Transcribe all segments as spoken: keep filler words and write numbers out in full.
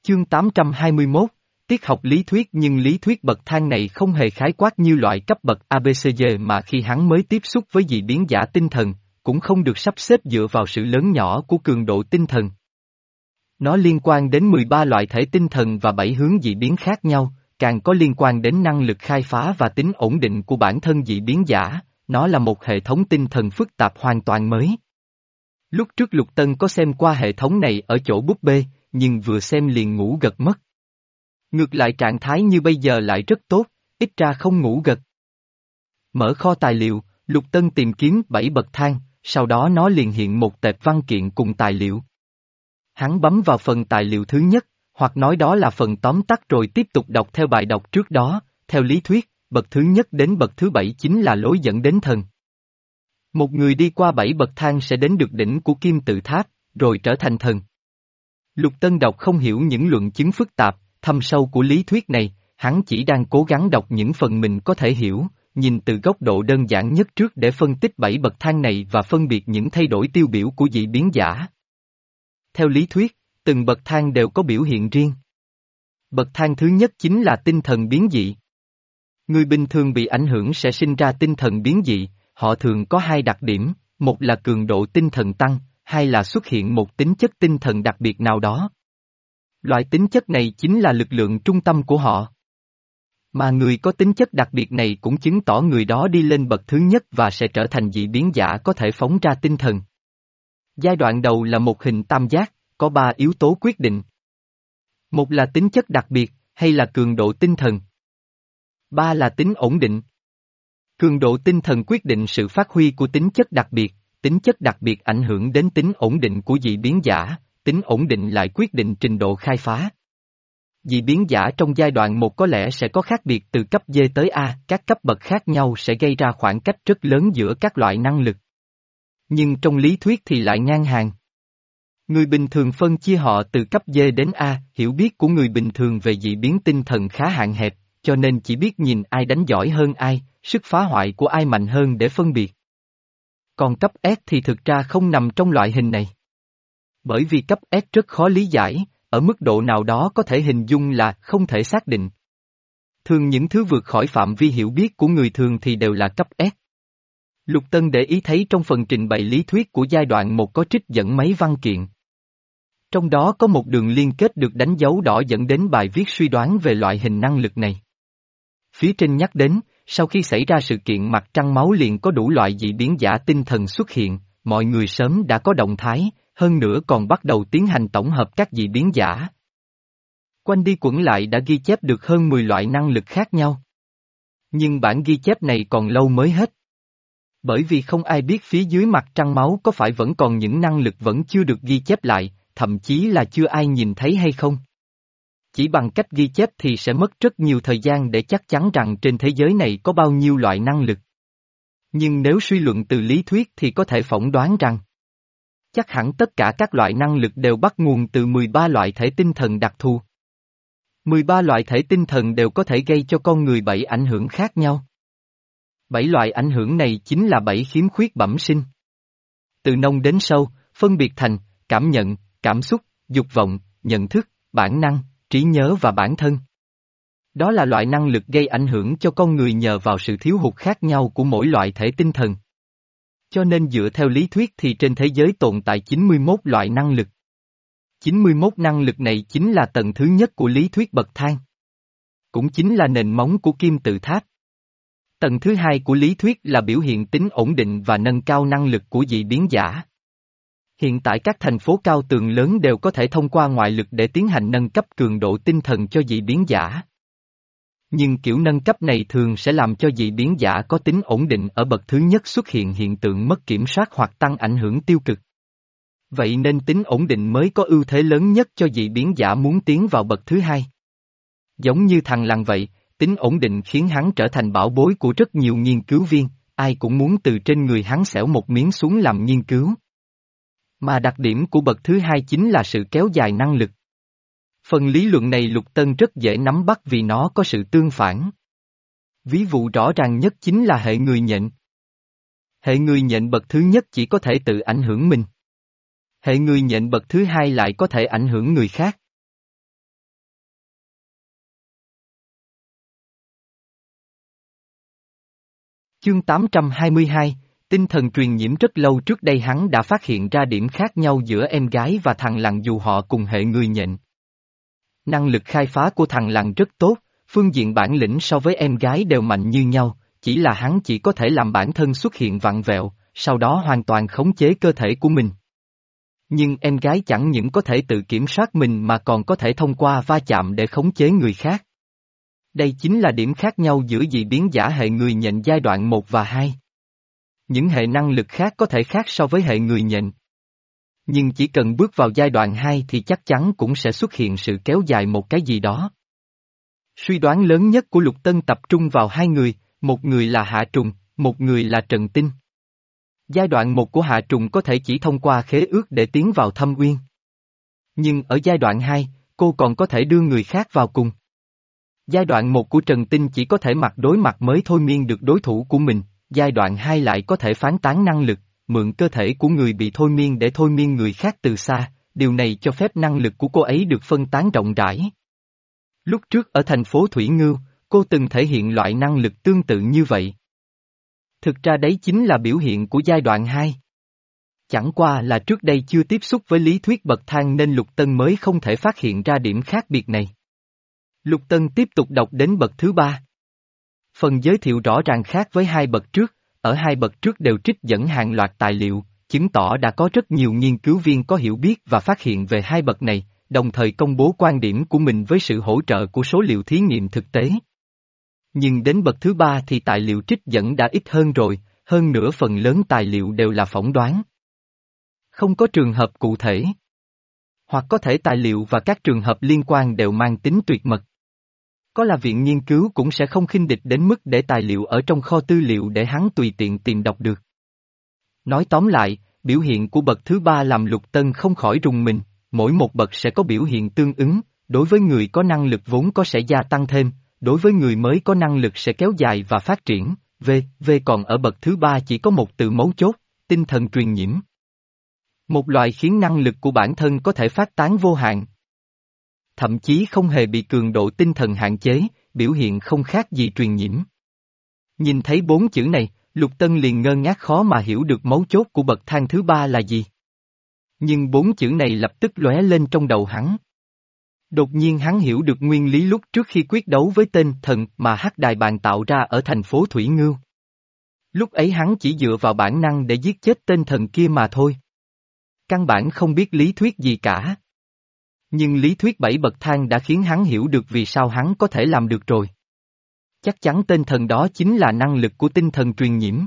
Chương tám trăm hai mươi mốt, Tiết học lý thuyết nhưng lý thuyết bậc thang này không hề khái quát như loại cấp bậc a bê xê đê mà khi hắn mới tiếp xúc với dị biến giả tinh thần, cũng không được sắp xếp dựa vào sự lớn nhỏ của cường độ tinh thần. Nó liên quan đến mười ba loại thể tinh thần và bảy hướng dị biến khác nhau, càng có liên quan đến năng lực khai phá và tính ổn định của bản thân dị biến giả, nó là một hệ thống tinh thần phức tạp hoàn toàn mới. Lúc trước Lục Tân có xem qua hệ thống này ở chỗ búp bê, nhưng vừa xem liền ngủ gật mất. Ngược lại trạng thái như bây giờ lại rất tốt, ít ra không ngủ gật. Mở kho tài liệu, Lục Tân tìm kiếm bảy bậc thang, sau đó nó liền hiện một tệp văn kiện cùng tài liệu. Hắn bấm vào phần tài liệu thứ nhất, hoặc nói đó là phần tóm tắt rồi tiếp tục đọc theo bài đọc trước đó, theo lý thuyết, bậc thứ nhất đến bậc thứ bảy chính là lối dẫn đến thần. Một người đi qua bảy bậc thang sẽ đến được đỉnh của kim tự tháp, rồi trở thành thần. Lục Tân đọc không hiểu những luận chứng phức tạp, thâm sâu của lý thuyết này, hắn chỉ đang cố gắng đọc những phần mình có thể hiểu, nhìn từ góc độ đơn giản nhất trước để phân tích bảy bậc thang này và phân biệt những thay đổi tiêu biểu của dị biến giả. Theo lý thuyết, từng bậc thang đều có biểu hiện riêng. Bậc thang thứ nhất chính là tinh thần biến dị. Người bình thường bị ảnh hưởng sẽ sinh ra tinh thần biến dị, họ thường có hai đặc điểm, một là cường độ tinh thần tăng, hai là xuất hiện một tính chất tinh thần đặc biệt nào đó. Loại tính chất này chính là lực lượng trung tâm của họ. Mà người có tính chất đặc biệt này cũng chứng tỏ người đó đi lên bậc thứ nhất và sẽ trở thành dị biến giả có thể phóng ra tinh thần. Giai đoạn đầu là một hình tam giác, có ba yếu tố quyết định. Một là tính chất đặc biệt, hay là cường độ tinh thần. Ba là tính ổn định. Cường độ tinh thần quyết định sự phát huy của tính chất đặc biệt, tính chất đặc biệt ảnh hưởng đến tính ổn định của dị biến giả, tính ổn định lại quyết định trình độ khai phá. Dị biến giả trong giai đoạn một có lẽ sẽ có khác biệt từ cấp D tới A, các cấp bậc khác nhau sẽ gây ra khoảng cách rất lớn giữa các loại năng lực. Nhưng trong lý thuyết thì lại ngang hàng. Người bình thường phân chia họ từ cấp D đến A, hiểu biết của người bình thường về dị biến tinh thần khá hạn hẹp, cho nên chỉ biết nhìn ai đánh giỏi hơn ai, sức phá hoại của ai mạnh hơn để phân biệt. Còn cấp S thì thực ra không nằm trong loại hình này. Bởi vì cấp S rất khó lý giải, ở mức độ nào đó có thể hình dung là không thể xác định. Thường những thứ vượt khỏi phạm vi hiểu biết của người thường thì đều là cấp S. Lục Tân để ý thấy trong phần trình bày lý thuyết của giai đoạn một có trích dẫn mấy văn kiện. Trong đó có một đường liên kết được đánh dấu đỏ dẫn đến bài viết suy đoán về loại hình năng lực này. Phía trên nhắc đến, sau khi xảy ra sự kiện mặt trăng máu liền có đủ loại dị biến giả tinh thần xuất hiện, mọi người sớm đã có động thái, hơn nữa còn bắt đầu tiến hành tổng hợp các dị biến giả. Quanh đi quẩn lại đã ghi chép được hơn mười loại năng lực khác nhau. Nhưng bản ghi chép này còn lâu mới hết. Bởi vì không ai biết phía dưới mặt trăng máu có phải vẫn còn những năng lực vẫn chưa được ghi chép lại, thậm chí là chưa ai nhìn thấy hay không. Chỉ bằng cách ghi chép thì sẽ mất rất nhiều thời gian để chắc chắn rằng trên thế giới này có bao nhiêu loại năng lực. Nhưng nếu suy luận từ lý thuyết thì có thể phỏng đoán rằng chắc hẳn tất cả các loại năng lực đều bắt nguồn từ mười ba loại thể tinh thần đặc thù. mười ba loại thể tinh thần đều có thể gây cho con người bảy ảnh hưởng khác nhau. Bảy loại ảnh hưởng này chính là bảy khiếm khuyết bẩm sinh. Từ nông đến sâu, phân biệt thành, cảm nhận, cảm xúc, dục vọng, nhận thức, bản năng, trí nhớ và bản thân. Đó là loại năng lực gây ảnh hưởng cho con người nhờ vào sự thiếu hụt khác nhau của mỗi loại thể tinh thần. Cho nên dựa theo lý thuyết thì trên thế giới tồn tại chín mươi mốt loại năng lực. chín mươi mốt năng lực này chính là tầng thứ nhất của lý thuyết bậc thang. Cũng chính là nền móng của kim tự tháp. Tầng thứ hai của lý thuyết là biểu hiện tính ổn định và nâng cao năng lực của dị biến giả. Hiện tại các thành phố cao tường lớn đều có thể thông qua ngoại lực để tiến hành nâng cấp cường độ tinh thần cho dị biến giả. Nhưng kiểu nâng cấp này thường sẽ làm cho dị biến giả có tính ổn định ở bậc thứ nhất xuất hiện hiện tượng mất kiểm soát hoặc tăng ảnh hưởng tiêu cực. Vậy nên tính ổn định mới có ưu thế lớn nhất cho dị biến giả muốn tiến vào bậc thứ hai. Giống như thằng lằn vậy, tính ổn định khiến hắn trở thành bảo bối của rất nhiều nghiên cứu viên, ai cũng muốn từ trên người hắn xẻo một miếng xuống làm nghiên cứu. Mà đặc điểm của bậc thứ hai chính là sự kéo dài năng lực. Phần lý luận này Lục Tân rất dễ nắm bắt vì nó có sự tương phản. Ví dụ rõ ràng nhất chính là hệ người nhện. Hệ người nhện bậc thứ nhất chỉ có thể tự ảnh hưởng mình. Hệ người nhện bậc thứ hai lại có thể ảnh hưởng người khác. Chương tám trăm hai mươi hai, tinh thần truyền nhiễm. Rất lâu trước đây hắn đã phát hiện ra điểm khác nhau giữa em gái và thằng lằn dù họ cùng hệ người nhện. Năng lực khai phá của thằng lằn rất tốt, phương diện bản lĩnh so với em gái đều mạnh như nhau, chỉ là hắn chỉ có thể làm bản thân xuất hiện vặn vẹo, sau đó hoàn toàn khống chế cơ thể của mình. Nhưng em gái chẳng những có thể tự kiểm soát mình mà còn có thể thông qua va chạm để khống chế người khác. Đây chính là điểm khác nhau giữa dị biến giả hệ người nhện giai đoạn một và hai. Những hệ năng lực khác có thể khác so với hệ người nhện. Nhưng chỉ cần bước vào giai đoạn hai thì chắc chắn cũng sẽ xuất hiện sự kéo dài một cái gì đó. Suy đoán lớn nhất của Lục Tân tập trung vào hai người, một người là Hạ Trùng, một người là Trần Tinh. Giai đoạn một của Hạ Trùng có thể chỉ thông qua khế ước để tiến vào Thâm Uyên. Nhưng ở giai đoạn hai, cô còn có thể đưa người khác vào cùng. Giai đoạn một của Trần Tinh chỉ có thể mặt đối mặt mới thôi miên được đối thủ của mình, giai đoạn hai lại có thể phán tán năng lực, mượn cơ thể của người bị thôi miên để thôi miên người khác từ xa, điều này cho phép năng lực của cô ấy được phân tán rộng rãi. Lúc trước ở thành phố Thủy Ngưu, cô từng thể hiện loại năng lực tương tự như vậy. Thực ra đấy chính là biểu hiện của giai đoạn hai. Chẳng qua là trước đây chưa tiếp xúc với lý thuyết bậc thang nên Lục Tân mới không thể phát hiện ra điểm khác biệt này. Lục Tân tiếp tục đọc đến bậc thứ ba. Phần giới thiệu rõ ràng khác với hai bậc trước, ở hai bậc trước đều trích dẫn hàng loạt tài liệu, chứng tỏ đã có rất nhiều nghiên cứu viên có hiểu biết và phát hiện về hai bậc này, đồng thời công bố quan điểm của mình với sự hỗ trợ của số liệu thí nghiệm thực tế. Nhưng đến bậc thứ ba thì tài liệu trích dẫn đã ít hơn rồi, hơn nữa phần lớn tài liệu đều là phỏng đoán. Không có trường hợp cụ thể. Hoặc có thể tài liệu và các trường hợp liên quan đều mang tính tuyệt mật. Có là viện nghiên cứu cũng sẽ không khinh địch đến mức để tài liệu ở trong kho tư liệu để hắn tùy tiện tìm đọc được. Nói tóm lại, biểu hiện của bậc thứ ba làm Lục Tân không khỏi rùng mình, mỗi một bậc sẽ có biểu hiện tương ứng, đối với người có năng lực vốn có sẽ gia tăng thêm, đối với người mới có năng lực sẽ kéo dài và phát triển, v, v còn ở bậc thứ ba chỉ có một từ mấu chốt, tinh thần truyền nhiễm. Một loại khiến năng lực của bản thân có thể phát tán vô hạn. Thậm chí không hề bị cường độ tinh thần hạn chế, biểu hiện không khác gì truyền nhiễm. Nhìn thấy bốn chữ này, Lục Tân liền ngơ ngác khó mà hiểu được mấu chốt của bậc thang thứ ba là gì. Nhưng bốn chữ này lập tức lóe lên trong đầu hắn. Đột nhiên hắn hiểu được nguyên lý lúc trước khi quyết đấu với tên thần mà Hắc Đài Bàn tạo ra ở thành phố Thủy Ngưu. Lúc ấy hắn chỉ dựa vào bản năng để giết chết tên thần kia mà thôi. Căn bản không biết lý thuyết gì cả. Nhưng lý thuyết bảy bậc thang đã khiến hắn hiểu được vì sao hắn có thể làm được rồi. Chắc chắn tên thần đó chính là năng lực của tinh thần truyền nhiễm.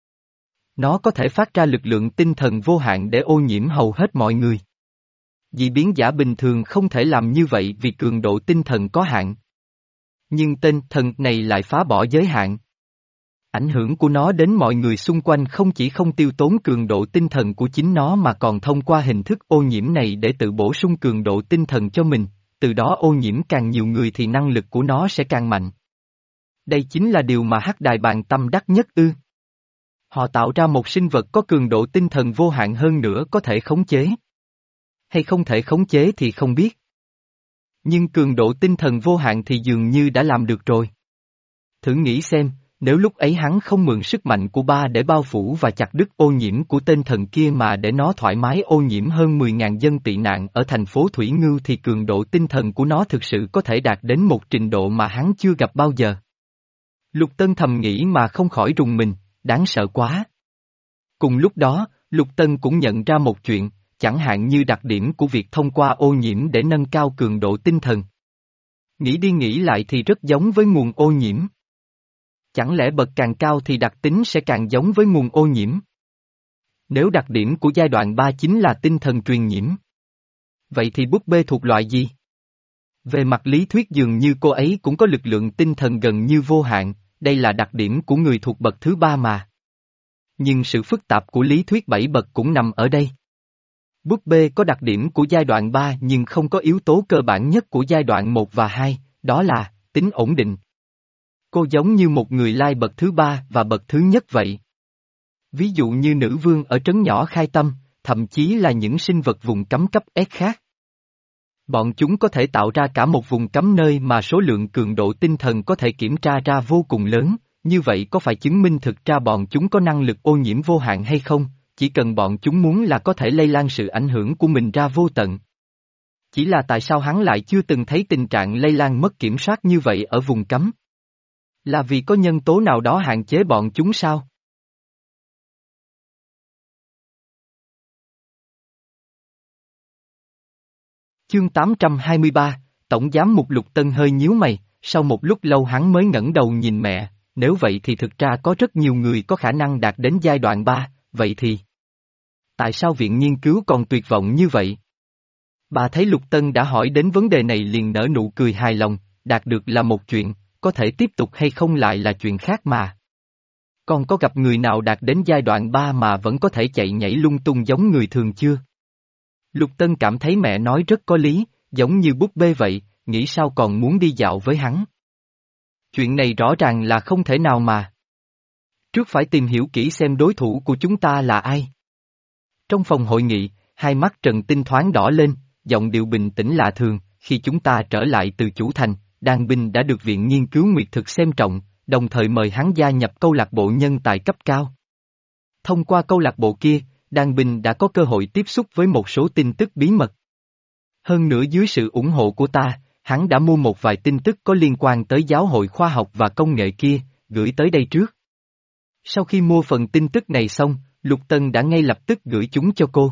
Nó có thể phát ra lực lượng tinh thần vô hạn để ô nhiễm hầu hết mọi người. Dị biến giả bình thường không thể làm như vậy vì cường độ tinh thần có hạn. Nhưng tên thần này lại phá bỏ giới hạn. Ảnh hưởng của nó đến mọi người xung quanh không chỉ không tiêu tốn cường độ tinh thần của chính nó mà còn thông qua hình thức ô nhiễm này để tự bổ sung cường độ tinh thần cho mình, từ đó ô nhiễm càng nhiều người thì năng lực của nó sẽ càng mạnh. Đây chính là điều mà Hắc Đài Bàn tâm đắc nhất ư. Họ tạo ra một sinh vật có cường độ tinh thần vô hạn hơn nữa có thể khống chế. Hay không thể khống chế thì không biết. Nhưng cường độ tinh thần vô hạn thì dường như đã làm được rồi. Thử nghĩ xem, nếu lúc ấy hắn không mượn sức mạnh của ba để bao phủ và chặt đứt ô nhiễm của tên thần kia mà để nó thoải mái ô nhiễm hơn mười nghìn dân tị nạn ở thành phố Thủy Ngưu thì cường độ tinh thần của nó thực sự có thể đạt đến một trình độ mà hắn chưa gặp bao giờ. Lục Tân thầm nghĩ mà không khỏi rùng mình, đáng sợ quá. Cùng lúc đó, Lục Tân cũng nhận ra một chuyện, chẳng hạn như đặc điểm của việc thông qua ô nhiễm để nâng cao cường độ tinh thần. Nghĩ đi nghĩ lại thì rất giống với nguồn ô nhiễm. Chẳng lẽ bậc càng cao thì đặc tính sẽ càng giống với nguồn ô nhiễm? Nếu đặc điểm của giai đoạn ba chính là tinh thần truyền nhiễm. Vậy thì búp bê thuộc loại gì? Về mặt lý thuyết dường như cô ấy cũng có lực lượng tinh thần gần như vô hạn, đây là đặc điểm của người thuộc bậc thứ ba mà. Nhưng sự phức tạp của lý thuyết bảy bậc cũng nằm ở đây. Búp bê có đặc điểm của giai đoạn ba nhưng không có yếu tố cơ bản nhất của giai đoạn một và hai, đó là tính ổn định. Cô giống như một người lai bậc thứ ba và bậc thứ nhất vậy. Ví dụ như nữ vương ở trấn nhỏ Khai Tâm, thậm chí là những sinh vật vùng cấm cấp S khác. Bọn chúng có thể tạo ra cả một vùng cấm nơi mà số lượng cường độ tinh thần có thể kiểm tra ra vô cùng lớn, Như vậy có phải chứng minh thực ra bọn chúng có năng lực ô nhiễm vô hạn hay không, chỉ cần bọn chúng muốn là có thể lây lan sự ảnh hưởng của mình ra vô tận. Chỉ là tại sao hắn lại chưa từng thấy tình trạng lây lan mất kiểm soát như vậy ở vùng cấm? Là vì có nhân tố nào đó hạn chế bọn chúng sao? Chương tám trăm hai mươi ba, Tổng giám mục Lục Tân hơi nhíu mày, sau một lúc lâu hắn mới ngẩng đầu nhìn mẹ, nếu vậy thì thực ra có rất nhiều người có khả năng đạt đến giai đoạn ba, vậy thì tại sao viện nghiên cứu còn tuyệt vọng như vậy? Bà thấy Lục Tân đã hỏi đến vấn đề này liền nở nụ cười hài lòng, đạt được là một chuyện, có thể tiếp tục hay không lại là chuyện khác mà. Con có gặp người nào đạt đến giai đoạn ba mà vẫn có thể chạy nhảy lung tung giống người thường chưa? Lục Tân cảm thấy mẹ nói rất có lý, giống như búp bê vậy, nghĩ sao còn muốn đi dạo với hắn. Chuyện này rõ ràng là không thể nào mà. Trước phải tìm hiểu kỹ xem đối thủ của chúng ta là ai. Trong phòng hội nghị, hai mắt Trần Tinh thoáng đỏ lên, giọng điệu bình tĩnh lạ thường, khi chúng ta trở lại từ chủ thành, Đan Binh đã được Viện Nghiên cứu Nguyệt Thực xem trọng, đồng thời mời hắn gia nhập câu lạc bộ nhân tài cấp cao. Thông qua câu lạc bộ kia, Đan Binh đã có cơ hội tiếp xúc với một số tin tức bí mật. Hơn nữa dưới sự ủng hộ của ta, hắn đã mua một vài tin tức có liên quan tới giáo hội khoa học và công nghệ kia, gửi tới đây trước. Sau khi mua phần tin tức này xong, Lục Tân đã ngay lập tức gửi chúng cho cô.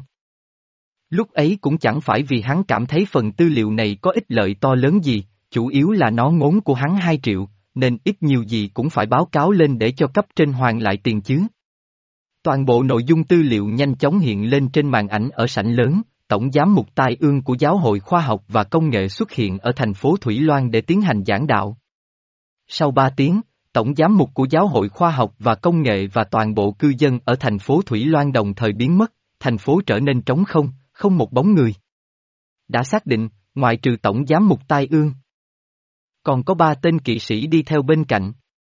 Lúc ấy cũng chẳng phải vì hắn cảm thấy phần tư liệu này có ích lợi to lớn gì, chủ yếu là nó ngốn của hắn hai triệu, nên ít nhiều gì cũng phải báo cáo lên để cho cấp trên hoàn lại tiền chứ. Toàn bộ nội dung tư liệu nhanh chóng hiện lên trên màn ảnh ở sảnh lớn, Tổng giám mục Tai Ương của Giáo hội Khoa học và Công nghệ xuất hiện ở thành phố Thủy Loan để tiến hành giảng đạo. Sau ba tiếng, Tổng giám mục của Giáo hội Khoa học và Công nghệ và toàn bộ cư dân ở thành phố Thủy Loan đồng thời biến mất, thành phố trở nên trống không, không một bóng người. Đã xác định, ngoại trừ Tổng giám mục Tai Ương, còn có ba tên kỵ sĩ đi theo bên cạnh.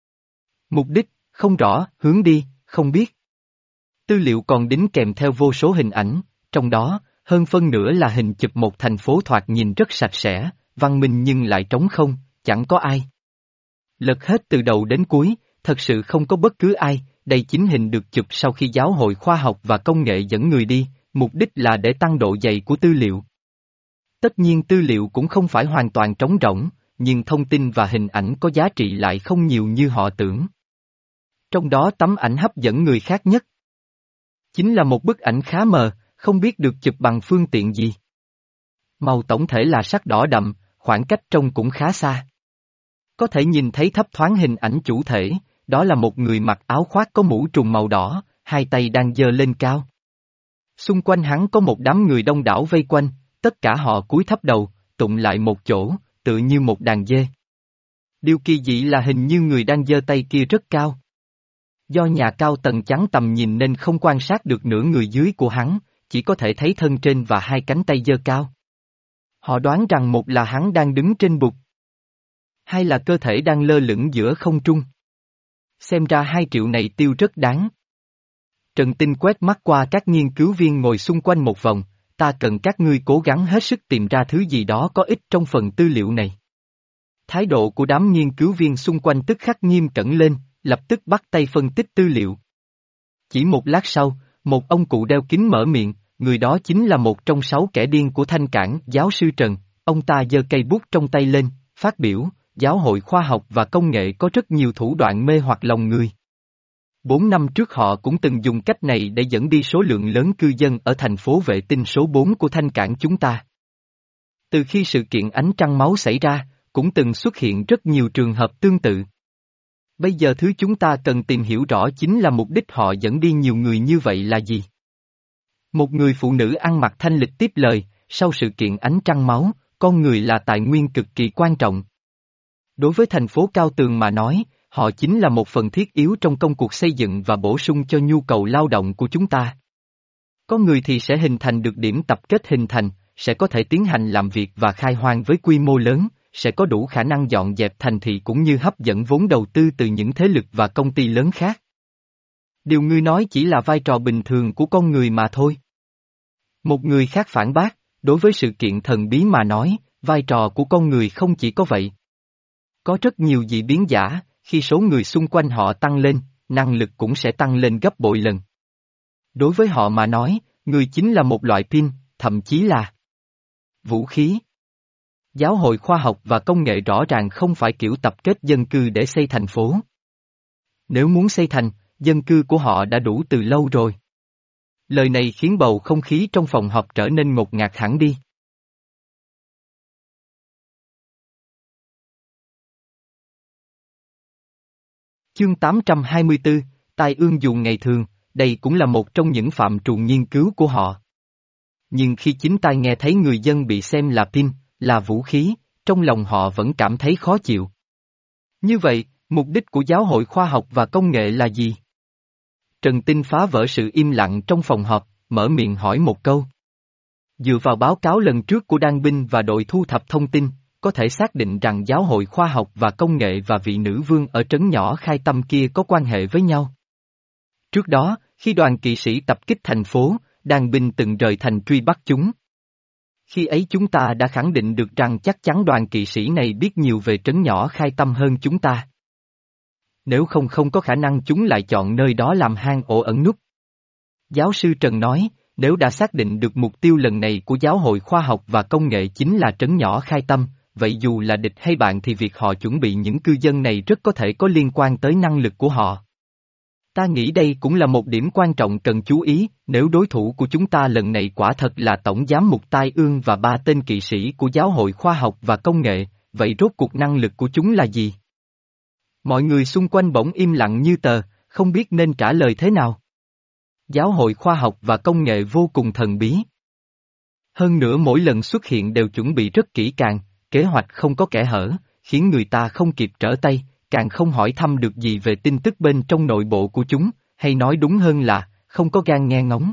Mục đích, không rõ, hướng đi, không biết. Tư liệu còn đính kèm theo vô số hình ảnh, trong đó, hơn phân nửa là hình chụp một thành phố thoạt nhìn rất sạch sẽ, văn minh nhưng lại trống không, chẳng có ai. Lật hết từ đầu đến cuối, thật sự không có bất cứ ai, đây chính hình được chụp sau khi Giáo hội Khoa học và Công nghệ dẫn người đi, mục đích là để tăng độ dày của tư liệu. Tất nhiên tư liệu cũng không phải hoàn toàn trống rỗng, nhưng thông tin và hình ảnh có giá trị lại không nhiều như họ tưởng. Trong đó tấm ảnh hấp dẫn người khác nhất chính là một bức ảnh khá mờ, không biết được chụp bằng phương tiện gì. Màu tổng thể là sắc đỏ đậm, khoảng cách trông cũng khá xa. Có thể nhìn thấy thấp thoáng hình ảnh chủ thể, đó là một người mặc áo khoác có mũ trùm màu đỏ, hai tay đang giơ lên cao. Xung quanh hắn có một đám người đông đảo vây quanh, tất cả họ cúi thấp đầu, tụng lại một chỗ, tựa như một đàn dê. Điều kỳ dị là hình như người đang giơ tay kia rất cao. Do nhà cao tầng chắn tầm nhìn nên không quan sát được nửa người dưới của hắn, chỉ có thể thấy thân trên và hai cánh tay giơ cao. Họ đoán rằng một là hắn đang đứng trên bục, hai là cơ thể đang lơ lửng giữa không trung. Xem ra hai triệu này tiêu rất đáng. Trần Tinh quét mắt qua các nghiên cứu viên ngồi xung quanh một vòng, ta cần các ngươi cố gắng hết sức tìm ra thứ gì đó có ích trong phần tư liệu này. Thái độ của đám nghiên cứu viên xung quanh tức khắc nghiêm cẩn lên, lập tức bắt tay phân tích tư liệu. Chỉ một lát sau, một ông cụ đeo kính mở miệng, người đó chính là một trong sáu kẻ điên của Thanh Cảng, giáo sư Trần, ông ta giơ cây bút trong tay lên, phát biểu, Giáo hội Khoa học và Công nghệ có rất nhiều thủ đoạn mê hoặc lòng người. Bốn năm trước họ cũng từng dùng cách này để dẫn đi số lượng lớn cư dân ở thành phố vệ tinh số bốn của Thanh Cảng chúng ta. Từ khi sự kiện ánh trăng máu xảy ra, cũng từng xuất hiện rất nhiều trường hợp tương tự. Bây giờ thứ chúng ta cần tìm hiểu rõ chính là mục đích họ dẫn đi nhiều người như vậy là gì. Một người phụ nữ ăn mặc thanh lịch tiếp lời, sau sự kiện ánh trăng máu, con người là tài nguyên cực kỳ quan trọng. Đối với thành phố Cao Tường mà nói, họ chính là một phần thiết yếu trong công cuộc xây dựng và bổ sung cho nhu cầu lao động của chúng ta. Có người thì sẽ hình thành được điểm tập kết hình thành, sẽ có thể tiến hành làm việc và khai hoang với quy mô lớn, sẽ có đủ khả năng dọn dẹp thành thị cũng như hấp dẫn vốn đầu tư từ những thế lực và công ty lớn khác. Điều ngươi nói chỉ là vai trò bình thường của con người mà thôi. Một người khác phản bác, đối với sự kiện thần bí mà nói, vai trò của con người không chỉ có vậy. Có rất nhiều dị biến giả, khi số người xung quanh họ tăng lên, năng lực cũng sẽ tăng lên gấp bội lần. Đối với họ mà nói, người chính là một loại pin, thậm chí là vũ khí. Giáo hội khoa học và công nghệ rõ ràng không phải kiểu tập kết dân cư để xây thành phố. Nếu muốn xây thành, dân cư của họ đã đủ từ lâu rồi. Lời này khiến bầu không khí trong phòng họp trở nên ngột ngạt hẳn đi. Chương tám trăm hai mươi tư, tai ương dù ngày thường, đây cũng là một trong những phạm trù nghiên cứu của họ. Nhưng khi chính tai nghe thấy người dân bị xem là pin, là vũ khí, trong lòng họ vẫn cảm thấy khó chịu. Như vậy, mục đích của giáo hội khoa học và công nghệ là gì? Trần Tinh phá vỡ sự im lặng trong phòng họp, mở miệng hỏi một câu. Dựa vào báo cáo lần trước của Đan Binh và đội thu thập thông tin, có thể xác định rằng giáo hội khoa học và công nghệ và vị nữ vương ở trấn nhỏ Khai Tâm kia có quan hệ với nhau. Trước đó, khi đoàn kỵ sĩ tập kích thành phố, Đan Binh từng rời thành truy bắt chúng. Khi ấy chúng ta đã khẳng định được rằng chắc chắn đoàn kỵ sĩ này biết nhiều về trấn nhỏ Khai Tâm hơn chúng ta. Nếu không không có khả năng chúng lại chọn nơi đó làm hang ổ ẩn núp. Giáo sư Trần nói, nếu đã xác định được mục tiêu lần này của giáo hội khoa học và công nghệ chính là trấn nhỏ Khai Tâm, vậy dù là địch hay bạn thì việc họ chuẩn bị những cư dân này rất có thể có liên quan tới năng lực của họ. Ta nghĩ đây cũng là một điểm quan trọng cần chú ý, nếu đối thủ của chúng ta lần này quả thật là Tổng giám mục Tai Ương và ba tên kỵ sĩ của giáo hội khoa học và công nghệ, vậy rốt cuộc năng lực của chúng là gì? Mọi người xung quanh bỗng im lặng như tờ, không biết nên trả lời thế nào. Giáo hội khoa học và công nghệ vô cùng thần bí. Hơn nữa mỗi lần xuất hiện đều chuẩn bị rất kỹ càng, kế hoạch không có kẽ hở, khiến người ta không kịp trở tay, càng không hỏi thăm được gì về tin tức bên trong nội bộ của chúng, hay nói đúng hơn là, không có gan nghe ngóng.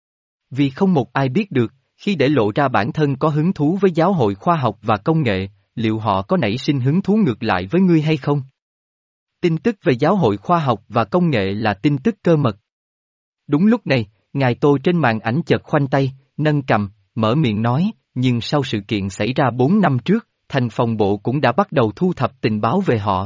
Vì không một ai biết được, khi để lộ ra bản thân có hứng thú với giáo hội khoa học và công nghệ, liệu họ có nảy sinh hứng thú ngược lại với ngươi hay không? Tin tức về giáo hội khoa học và công nghệ là tin tức cơ mật. Đúng lúc này, ngài Tô trên màn ảnh chợt khoanh tay, nâng cằm, mở miệng nói, nhưng sau sự kiện xảy ra bốn năm trước, thành phòng bộ cũng đã bắt đầu thu thập tình báo về họ.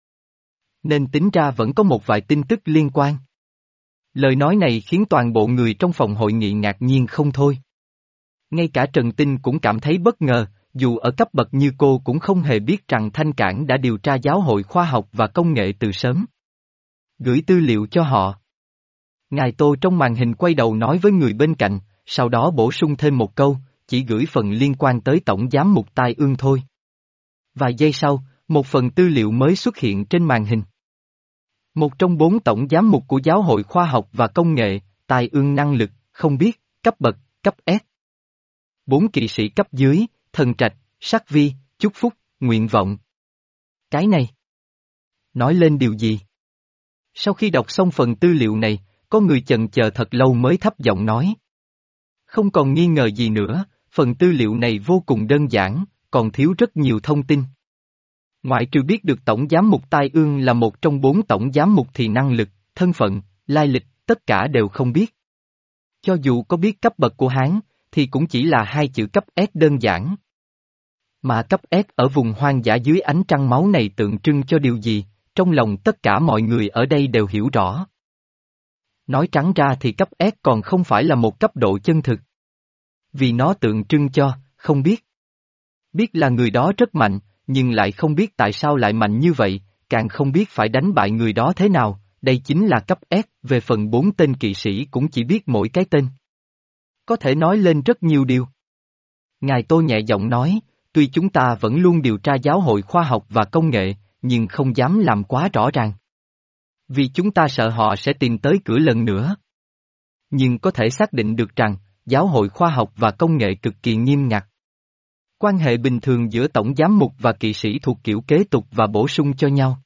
Nên tính ra vẫn có một vài tin tức liên quan. Lời nói này khiến toàn bộ người trong phòng hội nghị ngạc nhiên không thôi. Ngay cả Trần Tinh cũng cảm thấy bất ngờ, dù ở cấp bậc như cô cũng không hề biết rằng Thanh Cảng đã điều tra giáo hội khoa học và công nghệ từ sớm. Gửi tư liệu cho họ. Ngài Tô trong màn hình quay đầu nói với người bên cạnh, sau đó bổ sung thêm một câu, chỉ gửi phần liên quan tới Tổng giám mục Tai Ương thôi. Vài giây sau, một phần tư liệu mới xuất hiện trên màn hình. Một trong bốn tổng giám mục của giáo hội khoa học và công nghệ, Tai Ương năng lực, không biết, cấp bậc, cấp S. Bốn kỵ sĩ cấp dưới, Thần Trạch, Sắc Vi, Chúc Phúc, Nguyện Vọng. Cái này nói lên điều gì? Sau khi đọc xong phần tư liệu này, có người chần chờ thật lâu mới thấp giọng nói. Không còn nghi ngờ gì nữa, phần tư liệu này vô cùng đơn giản, còn thiếu rất nhiều thông tin. Ngoại trừ biết được Tổng giám mục Tai Ương là một trong bốn tổng giám mục thì năng lực, thân phận, lai lịch, tất cả đều không biết. Cho dù có biết cấp bậc của hắn, thì cũng chỉ là hai chữ cấp S đơn giản. Mà cấp S ở vùng hoang dã dưới ánh trăng máu này tượng trưng cho điều gì, trong lòng tất cả mọi người ở đây đều hiểu rõ. Nói trắng ra thì cấp S còn không phải là một cấp độ chân thực. Vì nó tượng trưng cho, không biết. Biết là người đó rất mạnh, nhưng lại không biết tại sao lại mạnh như vậy, càng không biết phải đánh bại người đó thế nào, đây chính là cấp S, về phần bốn tên kỵ sĩ cũng chỉ biết mỗi cái tên. Có thể nói lên rất nhiều điều. Ngài Tô nhẹ giọng nói, tuy chúng ta vẫn luôn điều tra giáo hội khoa học và công nghệ, nhưng không dám làm quá rõ ràng. Vì chúng ta sợ họ sẽ tìm tới cửa lần nữa. Nhưng có thể xác định được rằng, giáo hội khoa học và công nghệ cực kỳ nghiêm ngặt. Quan hệ bình thường giữa tổng giám mục và kỵ sĩ thuộc kiểu kế tục và bổ sung cho nhau.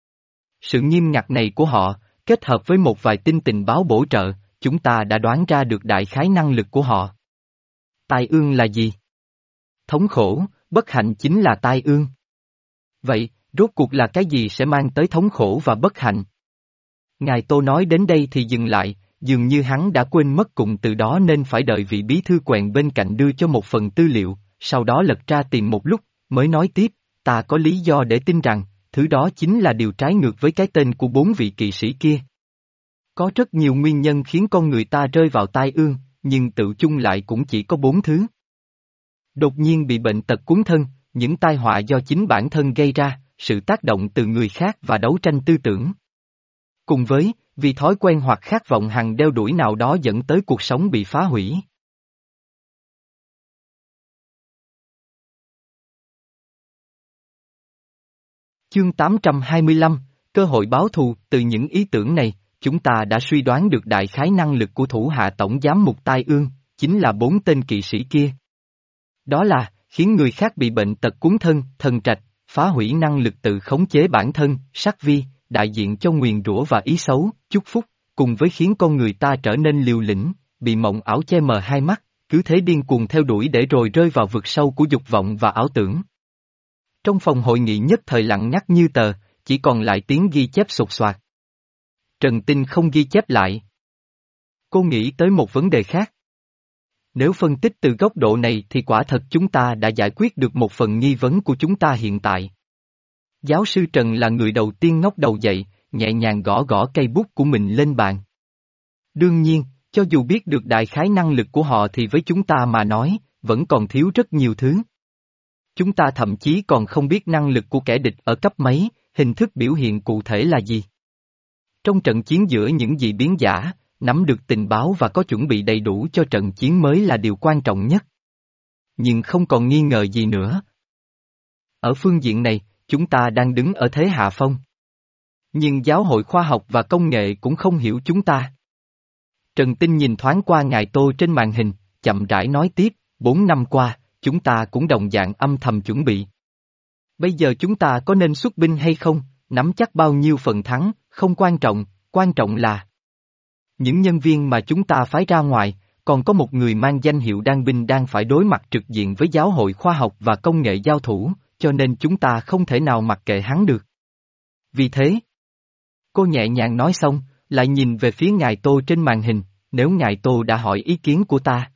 Sự nghiêm ngặt này của họ, kết hợp với một vài tin tình báo bổ trợ, chúng ta đã đoán ra được đại khái năng lực của họ. Tai ương là gì? Thống khổ, bất hạnh chính là tai ương. Vậy, rốt cuộc là cái gì sẽ mang tới thống khổ và bất hạnh? Ngài Tô nói đến đây thì dừng lại, dường như hắn đã quên mất cụm từ đó nên phải đợi vị bí thư quèn bên cạnh đưa cho một phần tư liệu, sau đó lật ra tìm một lúc, mới nói tiếp, ta có lý do để tin rằng, thứ đó chính là điều trái ngược với cái tên của bốn vị kỵ sĩ kia. Có rất nhiều nguyên nhân khiến con người ta rơi vào tai ương, nhưng tự chung lại cũng chỉ có bốn thứ. Đột nhiên bị bệnh tật cuốn thân, những tai họa do chính bản thân gây ra, sự tác động từ người khác và đấu tranh tư tưởng. Cùng với, vì thói quen hoặc khát vọng hằng đeo đuổi nào đó dẫn tới cuộc sống bị phá hủy. Chương tám trăm hai mươi lăm, cơ hội báo thù. Từ những ý tưởng này, chúng ta đã suy đoán được đại khái năng lực của thủ hạ tổng giám mục Tai Ương, chính là bốn tên kỵ sĩ kia. Đó là, khiến người khác bị bệnh tật cuốn thân, thần trạch, phá hủy năng lực tự khống chế bản thân, sắc vi, đại diện cho nguyền rủa và ý xấu, chúc phúc, cùng với khiến con người ta trở nên liều lĩnh, bị mộng ảo che mờ hai mắt, cứ thế điên cuồng theo đuổi để rồi rơi vào vực sâu của dục vọng và ảo tưởng. Trong phòng hội nghị nhất thời lặng ngắt như tờ, chỉ còn lại tiếng ghi chép sột soạt. Trần Tinh không ghi chép lại. Cô nghĩ tới một vấn đề khác. Nếu phân tích từ góc độ này thì quả thật chúng ta đã giải quyết được một phần nghi vấn của chúng ta hiện tại. Giáo sư Trần là người đầu tiên ngóc đầu dậy, nhẹ nhàng gõ gõ cây bút của mình lên bàn. Đương nhiên, cho dù biết được đại khái năng lực của họ thì với chúng ta mà nói, vẫn còn thiếu rất nhiều thứ. Chúng ta thậm chí còn không biết năng lực của kẻ địch ở cấp mấy, hình thức biểu hiện cụ thể là gì. Trong trận chiến giữa những dị biến giả, nắm được tình báo và có chuẩn bị đầy đủ cho trận chiến mới là điều quan trọng nhất. Nhưng không còn nghi ngờ gì nữa. Ở phương diện này, chúng ta đang đứng ở thế hạ phong. Nhưng giáo hội khoa học và công nghệ cũng không hiểu chúng ta. Trần Tinh nhìn thoáng qua ngài Tô trên màn hình, chậm rãi nói tiếp, bốn năm qua, chúng ta cũng đồng dạng âm thầm chuẩn bị. Bây giờ chúng ta có nên xuất binh hay không, nắm chắc bao nhiêu phần thắng, không quan trọng, quan trọng là những nhân viên mà chúng ta phái ra ngoài, còn có một người mang danh hiệu đan binh đang phải đối mặt trực diện với giáo hội khoa học và công nghệ giao thủ, cho nên chúng ta không thể nào mặc kệ hắn được. Vì thế, cô nhẹ nhàng nói xong, lại nhìn về phía ngài Tô trên màn hình, nếu ngài Tô đã hỏi ý kiến của ta.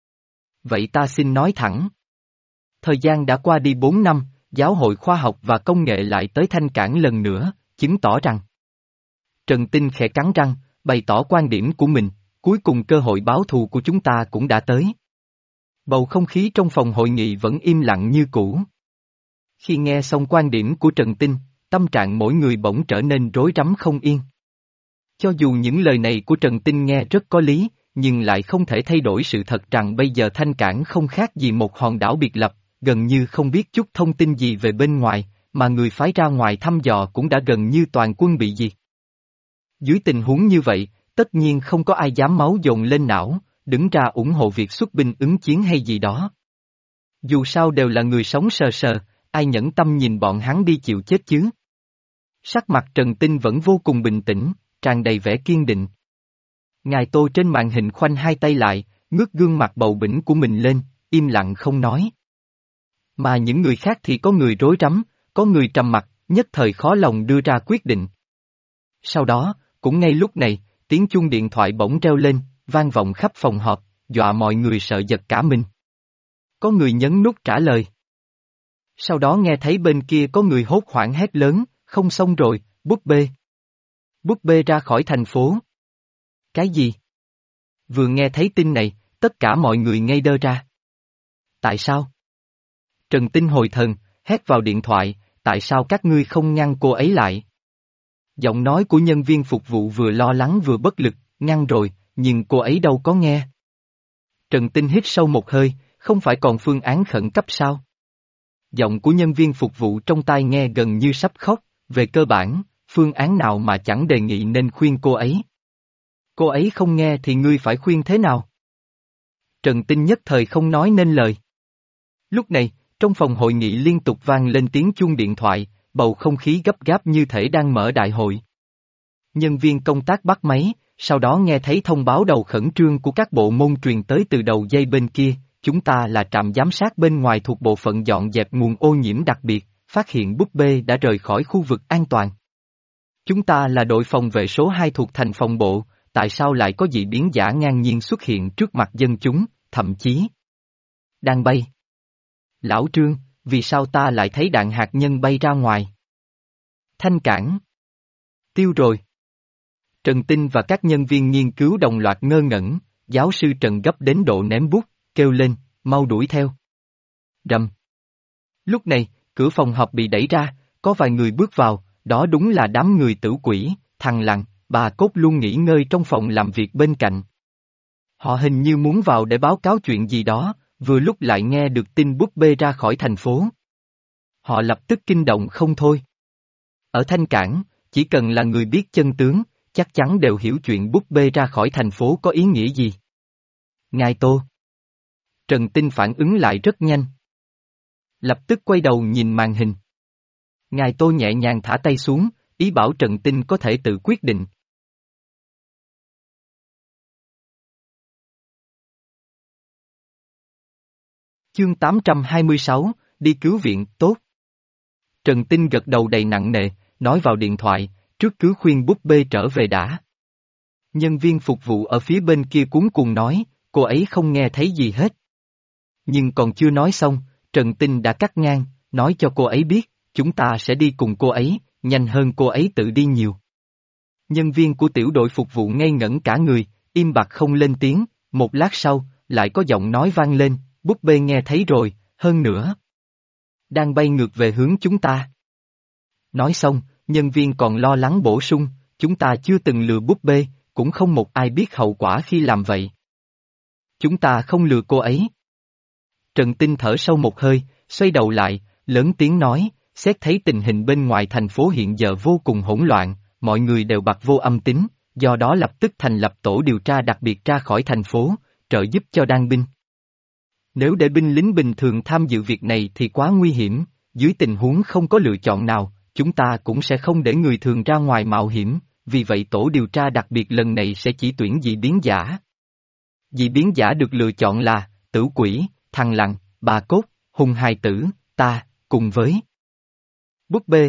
Vậy ta xin nói thẳng. Thời gian đã qua đi bốn năm, giáo hội khoa học và công nghệ lại tới Thanh Cảng lần nữa, chứng tỏ rằng. Trần Tinh khẽ cắn răng, bày tỏ quan điểm của mình, cuối cùng cơ hội báo thù của chúng ta cũng đã tới. Bầu không khí trong phòng hội nghị vẫn im lặng như cũ. Khi nghe xong quan điểm của Trần Tinh, tâm trạng mỗi người bỗng trở nên rối rắm không yên. Cho dù những lời này của Trần Tinh nghe rất có lý, nhưng lại không thể thay đổi sự thật rằng bây giờ Thanh Cảng không khác gì một hòn đảo biệt lập, gần như không biết chút thông tin gì về bên ngoài, mà người phái ra ngoài thăm dò cũng đã gần như toàn quân bị diệt. Dưới tình huống như vậy, tất nhiên không có ai dám máu dồn lên não, đứng ra ủng hộ việc xuất binh ứng chiến hay gì đó. Dù sao đều là người sống sờ sờ, ai nhẫn tâm nhìn bọn hắn đi chịu chết chứ. Sắc mặt Trần Tinh vẫn vô cùng bình tĩnh, tràn đầy vẻ kiên định. Ngài Tô trên màn hình khoanh hai tay lại, ngước gương mặt bầu bĩnh của mình lên, im lặng không nói. Mà những người khác thì có người rối rắm, có người trầm mặc, nhất thời khó lòng đưa ra quyết định. Sau đó, cũng ngay lúc này, tiếng chuông điện thoại bỗng reo lên, vang vọng khắp phòng họp, dọa mọi người sợ giật cả mình. Có người nhấn nút trả lời. Sau đó nghe thấy bên kia có người hốt hoảng hét lớn, không xong rồi, búp bê. Búp bê ra khỏi thành phố. Cái gì? Vừa nghe thấy tin này, tất cả mọi người ngây đơ ra. Tại sao? Trần Tinh hồi thần, hét vào điện thoại, tại sao các ngươi không ngăn cô ấy lại? Giọng nói của nhân viên phục vụ vừa lo lắng vừa bất lực, ngăn rồi, nhưng cô ấy đâu có nghe. Trần Tinh hít sâu một hơi, không phải còn phương án khẩn cấp sao? Giọng của nhân viên phục vụ trong tai nghe gần như sắp khóc, về cơ bản, phương án nào mà chẳng đề nghị nên khuyên cô ấy. Cô ấy không nghe thì ngươi phải khuyên thế nào? Trần Tinh nhất thời không nói nên lời. Lúc này, trong phòng hội nghị liên tục vang lên tiếng chuông điện thoại, bầu không khí gấp gáp như thể đang mở đại hội. Nhân viên công tác bắt máy, sau đó nghe thấy thông báo đầu khẩn trương của các bộ môn truyền tới từ đầu dây bên kia, chúng ta là trạm giám sát bên ngoài thuộc bộ phận dọn dẹp nguồn ô nhiễm đặc biệt, phát hiện búp bê đã rời khỏi khu vực an toàn. Chúng ta là đội phòng vệ số hai thuộc thành phòng bộ, tại sao lại có dị biến giả ngang nhiên xuất hiện trước mặt dân chúng, thậm chí đang bay? Lão Trương, vì sao ta lại thấy đạn hạt nhân bay ra ngoài? Thanh cảng. Tiêu rồi. Trần Tinh và các nhân viên nghiên cứu đồng loạt ngơ ngẩn, giáo sư Trần gấp đến độ ném bút, kêu lên, mau đuổi theo. Rầm. Lúc này, cửa phòng họp bị đẩy ra, có vài người bước vào, đó đúng là đám người tử quỷ, thằng Lằn, bà Cốt luôn nghỉ ngơi trong phòng làm việc bên cạnh. Họ hình như muốn vào để báo cáo chuyện gì đó, vừa lúc lại nghe được tin búp bê ra khỏi thành phố. Họ lập tức kinh động không thôi. Ở Thanh Cảng, chỉ cần là người biết chân tướng, chắc chắn đều hiểu chuyện búp bê ra khỏi thành phố có ý nghĩa gì. Ngài Tô. Trần Tinh phản ứng lại rất nhanh. Lập tức quay đầu nhìn màn hình. Ngài Tô nhẹ nhàng thả tay xuống, ý bảo Trần Tinh có thể tự quyết định. Chương tám trăm hai mươi sáu, đi cứu viện, tốt. Trần Tinh gật đầu đầy nặng nề, nói vào điện thoại, trước cứ khuyên búp bê trở về đã. Nhân viên phục vụ ở phía bên kia cuống cuồng nói, cô ấy không nghe thấy gì hết. Nhưng còn chưa nói xong, Trần Tinh đã cắt ngang, nói cho cô ấy biết, chúng ta sẽ đi cùng cô ấy, nhanh hơn cô ấy tự đi nhiều. Nhân viên của tiểu đội phục vụ ngây ngẩn cả người, im bặt không lên tiếng, một lát sau, lại có giọng nói vang lên, búp bê nghe thấy rồi, hơn nữa. Đang bay ngược về hướng chúng ta. Nói xong, nhân viên còn lo lắng bổ sung, chúng ta chưa từng lừa búp bê, cũng không một ai biết hậu quả khi làm vậy. Chúng ta không lừa cô ấy. Trần Tinh thở sâu một hơi, xoay đầu lại, lớn tiếng nói, xét thấy tình hình bên ngoài thành phố hiện giờ vô cùng hỗn loạn, mọi người đều bặt vô âm tín, do đó lập tức thành lập tổ điều tra đặc biệt ra khỏi thành phố, trợ giúp cho đan binh. Nếu để binh lính bình thường tham dự việc này thì quá nguy hiểm, dưới tình huống không có lựa chọn nào, chúng ta cũng sẽ không để người thường ra ngoài mạo hiểm, vì vậy tổ điều tra đặc biệt lần này sẽ chỉ tuyển dị biến giả. Dị biến giả được lựa chọn là, Tử Quỷ, Thằng Lằn, Bà Cốt, Hùng Hài Tử, ta, cùng với búp bê.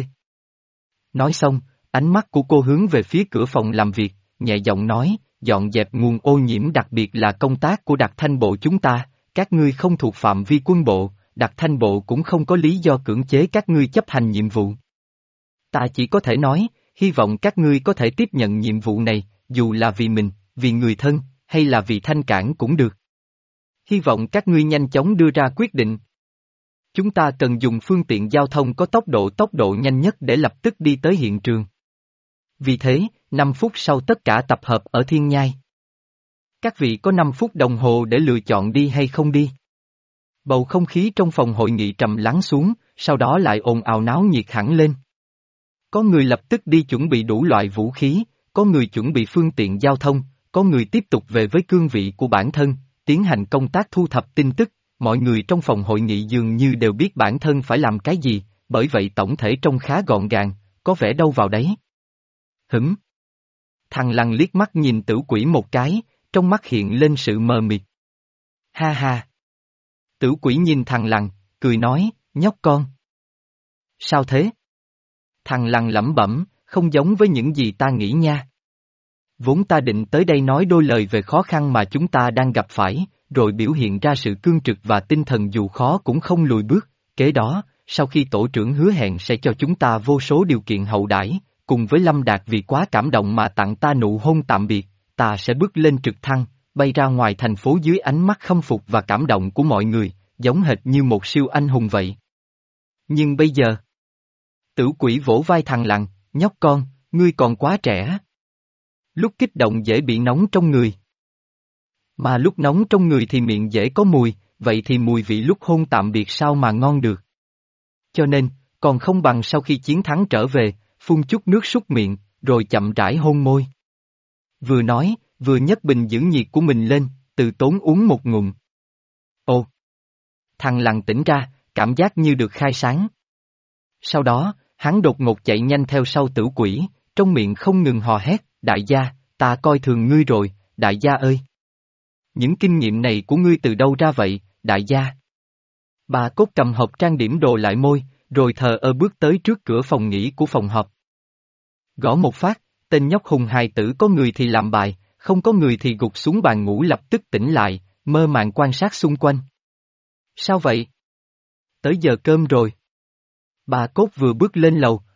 Nói xong, ánh mắt của cô hướng về phía cửa phòng làm việc, nhẹ giọng nói, dọn dẹp nguồn ô nhiễm đặc biệt là công tác của đặc thanh bộ chúng ta, các ngươi không thuộc phạm vi quân bộ, đặc thanh bộ cũng không có lý do cưỡng chế các ngươi chấp hành nhiệm vụ. Ta chỉ có thể nói, hy vọng các ngươi có thể tiếp nhận nhiệm vụ này, dù là vì mình, vì người thân, hay là vì Thanh Cảng cũng được. Hy vọng các ngươi nhanh chóng đưa ra quyết định. Chúng ta cần dùng phương tiện giao thông có tốc độ tốc độ nhanh nhất để lập tức đi tới hiện trường. Vì thế, năm phút sau tất cả tập hợp ở Thiên Nhai. Các vị có năm phút đồng hồ để lựa chọn đi hay không đi. Bầu không khí trong phòng hội nghị trầm lắng xuống, sau đó lại ồn ào náo nhiệt hẳn lên. Có người lập tức đi chuẩn bị đủ loại vũ khí, có người chuẩn bị phương tiện giao thông, có người tiếp tục về với cương vị của bản thân, tiến hành công tác thu thập tin tức, mọi người trong phòng hội nghị dường như đều biết bản thân phải làm cái gì, bởi vậy tổng thể trông khá gọn gàng, có vẻ đâu vào đấy. Hửm. Thằng Lằn liếc mắt nhìn Tử Quỷ một cái, trong mắt hiện lên sự mờ mịt. Ha ha. Tử Quỷ nhìn thằng Lằn, cười nói, nhóc con. Sao thế? Thằng Lằn lẩm bẩm, không giống với những gì ta nghĩ nha. Vốn ta định tới đây nói đôi lời về khó khăn mà chúng ta đang gặp phải, rồi biểu hiện ra sự cương trực và tinh thần dù khó cũng không lùi bước, kế đó, sau khi tổ trưởng hứa hẹn sẽ cho chúng ta vô số điều kiện hậu đãi, cùng với Lâm Đạt vì quá cảm động mà tặng ta nụ hôn tạm biệt, ta sẽ bước lên trực thăng, bay ra ngoài thành phố dưới ánh mắt khâm phục và cảm động của mọi người, giống hệt như một siêu anh hùng vậy. Nhưng bây giờ... Tử Quỷ vỗ vai thằng Lằn, nhóc con, ngươi còn quá trẻ. Lúc kích động dễ bị nóng trong người. Mà lúc nóng trong người thì miệng dễ có mùi, vậy thì mùi vị lúc hôn tạm biệt sao mà ngon được. Cho nên, còn không bằng sau khi chiến thắng trở về, phun chút nước súc miệng, rồi chậm rãi hôn môi. Vừa nói, vừa nhấc bình giữ nhiệt của mình lên, từ tốn uống một ngụm. Ồ! Thằng Lằn tỉnh ra, cảm giác như được khai sáng. Sau đó, hắn đột ngột chạy nhanh theo sau Tử Quỷ, trong miệng không ngừng hò hét, đại gia, ta coi thường ngươi rồi, đại gia ơi! Những kinh nghiệm này của ngươi từ đâu ra vậy, đại gia? Bà Cốt cầm hộp trang điểm đồ lại môi, rồi thờ ơ bước tới trước cửa phòng nghỉ của phòng họp. Gõ một phát, tên nhóc Hùng Hài Tử có người thì làm bài, không có người thì gục xuống bàn ngủ lập tức tỉnh lại, mơ màng quan sát xung quanh. Sao vậy? Tới giờ cơm rồi. Bà Cốt vừa bước lên lầu,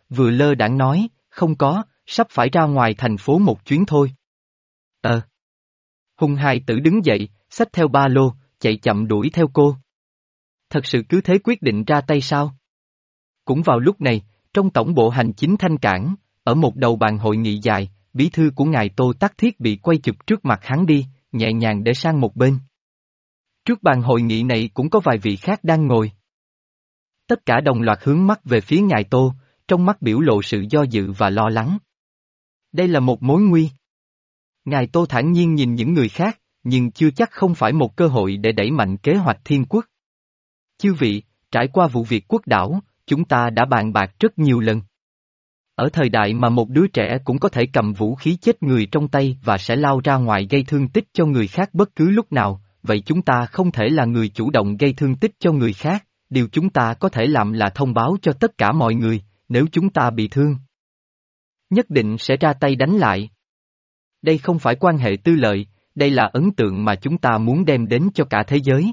vừa lơ đãng nói, không có, sắp phải ra ngoài thành phố một chuyến thôi. Ờ. Hung hai tử đứng dậy, xách theo ba lô, chạy chậm đuổi theo cô. Thật sự cứ thế quyết định ra tay sao? Cũng vào lúc này, trong tổng bộ hành chính Thanh Cảng, ở một đầu bàn hội nghị dài, bí thư của ngài Tô Tắc Thiết bị quay chụp trước mặt hắn đi, nhẹ nhàng để sang một bên. Trước bàn hội nghị này cũng có vài vị khác đang ngồi. Tất cả đồng loạt hướng mắt về phía ngài Tô, trong mắt biểu lộ sự do dự và lo lắng. Đây là một mối nguy. Ngài Tô thản nhiên nhìn những người khác, nhưng chưa chắc không phải một cơ hội để đẩy mạnh kế hoạch thiên quốc. Chư vị, trải qua vụ việc quốc đảo, chúng ta đã bàn bạc rất nhiều lần. Ở thời đại mà một đứa trẻ cũng có thể cầm vũ khí chết người trong tay và sẽ lao ra ngoài gây thương tích cho người khác bất cứ lúc nào, vậy chúng ta không thể là người chủ động gây thương tích cho người khác, điều chúng ta có thể làm là thông báo cho tất cả mọi người, nếu chúng ta bị thương. Nhất định sẽ ra tay đánh lại. Đây không phải quan hệ tư lợi, đây là ấn tượng mà chúng ta muốn đem đến cho cả thế giới.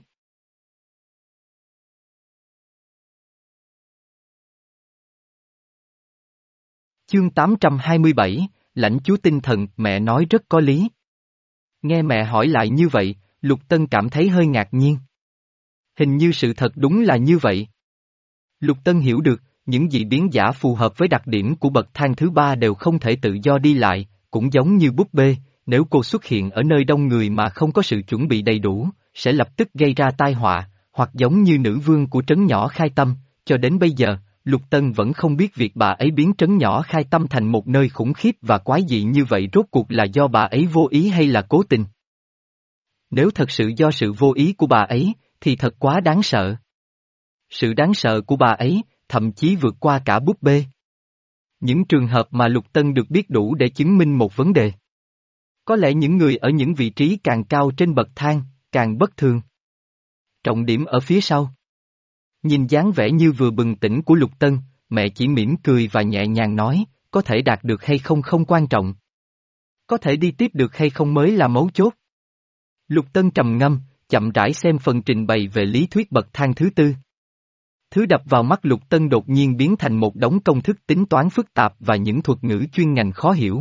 Chương tám trăm hai mươi bảy, lãnh chúa tinh thần, mẹ nói rất có lý. Nghe mẹ hỏi lại như vậy, Lục Tân cảm thấy hơi ngạc nhiên. Hình như sự thật đúng là như vậy. Lục Tân hiểu được, những dị biến giả phù hợp với đặc điểm của bậc thang thứ ba đều không thể tự do đi lại, cũng giống như búp bê, nếu cô xuất hiện ở nơi đông người mà không có sự chuẩn bị đầy đủ, sẽ lập tức gây ra tai họa, hoặc giống như nữ vương của trấn nhỏ Khai Tâm, cho đến bây giờ, Lục Tân vẫn không biết việc bà ấy biến trấn nhỏ Khai Tâm thành một nơi khủng khiếp và quái dị như vậy rốt cuộc là do bà ấy vô ý hay là cố tình. Nếu thật sự do sự vô ý của bà ấy, thì thật quá đáng sợ. Sự đáng sợ của bà ấy, thậm chí vượt qua cả búp bê. Những trường hợp mà Lục Tân được biết đủ để chứng minh một vấn đề. Có lẽ những người ở những vị trí càng cao trên bậc thang, càng bất thường. Trọng điểm ở phía sau. Nhìn dáng vẻ như vừa bừng tỉnh của Lục Tân, mẹ chỉ mỉm cười và nhẹ nhàng nói, có thể đạt được hay không không quan trọng. Có thể đi tiếp được hay không mới là mấu chốt. Lục Tân trầm ngâm, chậm rãi xem phần trình bày về lý thuyết bậc thang thứ tư. Thứ đập vào mắt Lục Tân đột nhiên biến thành một đống công thức tính toán phức tạp và những thuật ngữ chuyên ngành khó hiểu.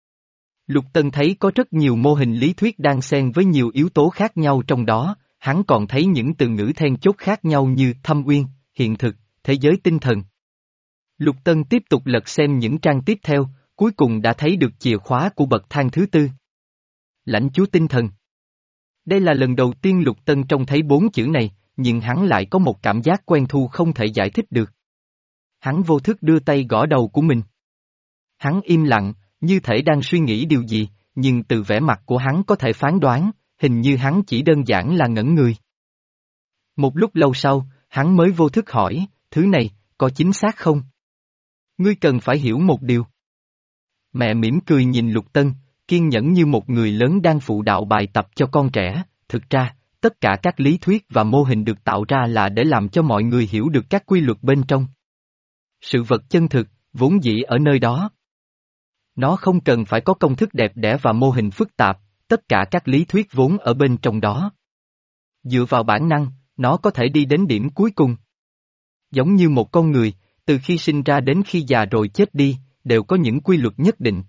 Lục Tân thấy có rất nhiều mô hình lý thuyết đang xen với nhiều yếu tố khác nhau trong đó, hắn còn thấy những từ ngữ then chốt khác nhau như thâm uyên, hiện thực, thế giới tinh thần. Lục Tân tiếp tục lật xem những trang tiếp theo, cuối cùng đã thấy được chìa khóa của bậc thang thứ tư. Lãnh chúa tinh thần. Đây là lần đầu tiên Lục Tân trông thấy bốn chữ này, nhưng hắn lại có một cảm giác quen thu không thể giải thích được. Hắn vô thức đưa tay gõ đầu của mình. Hắn im lặng, như thể đang suy nghĩ điều gì, nhưng từ vẻ mặt của hắn có thể phán đoán, hình như hắn chỉ đơn giản là ngẩn người. Một lúc lâu sau, hắn mới vô thức hỏi, thứ này, có chính xác không? Ngươi cần phải hiểu một điều. Mẹ mỉm cười nhìn Lục Tân, kiên nhẫn như một người lớn đang phụ đạo bài tập cho con trẻ, thực ra, tất cả các lý thuyết và mô hình được tạo ra là để làm cho mọi người hiểu được các quy luật bên trong. Sự vật chân thực, vốn dĩ ở nơi đó. Nó không cần phải có công thức đẹp đẽ và mô hình phức tạp, tất cả các lý thuyết vốn ở bên trong đó. Dựa vào bản năng, nó có thể đi đến điểm cuối cùng. Giống như một con người, từ khi sinh ra đến khi già rồi chết đi, đều có những quy luật nhất định.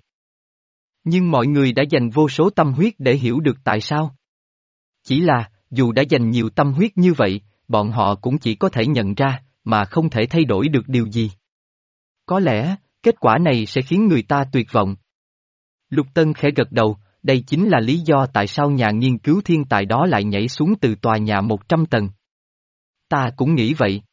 Nhưng mọi người đã dành vô số tâm huyết để hiểu được tại sao. Chỉ là, dù đã dành nhiều tâm huyết như vậy, bọn họ cũng chỉ có thể nhận ra, mà không thể thay đổi được điều gì. Có lẽ, kết quả này sẽ khiến người ta tuyệt vọng. Lục Tân khẽ gật đầu, đây chính là lý do tại sao nhà nghiên cứu thiên tài đó lại nhảy xuống từ tòa nhà một trăm tầng. Ta cũng nghĩ vậy.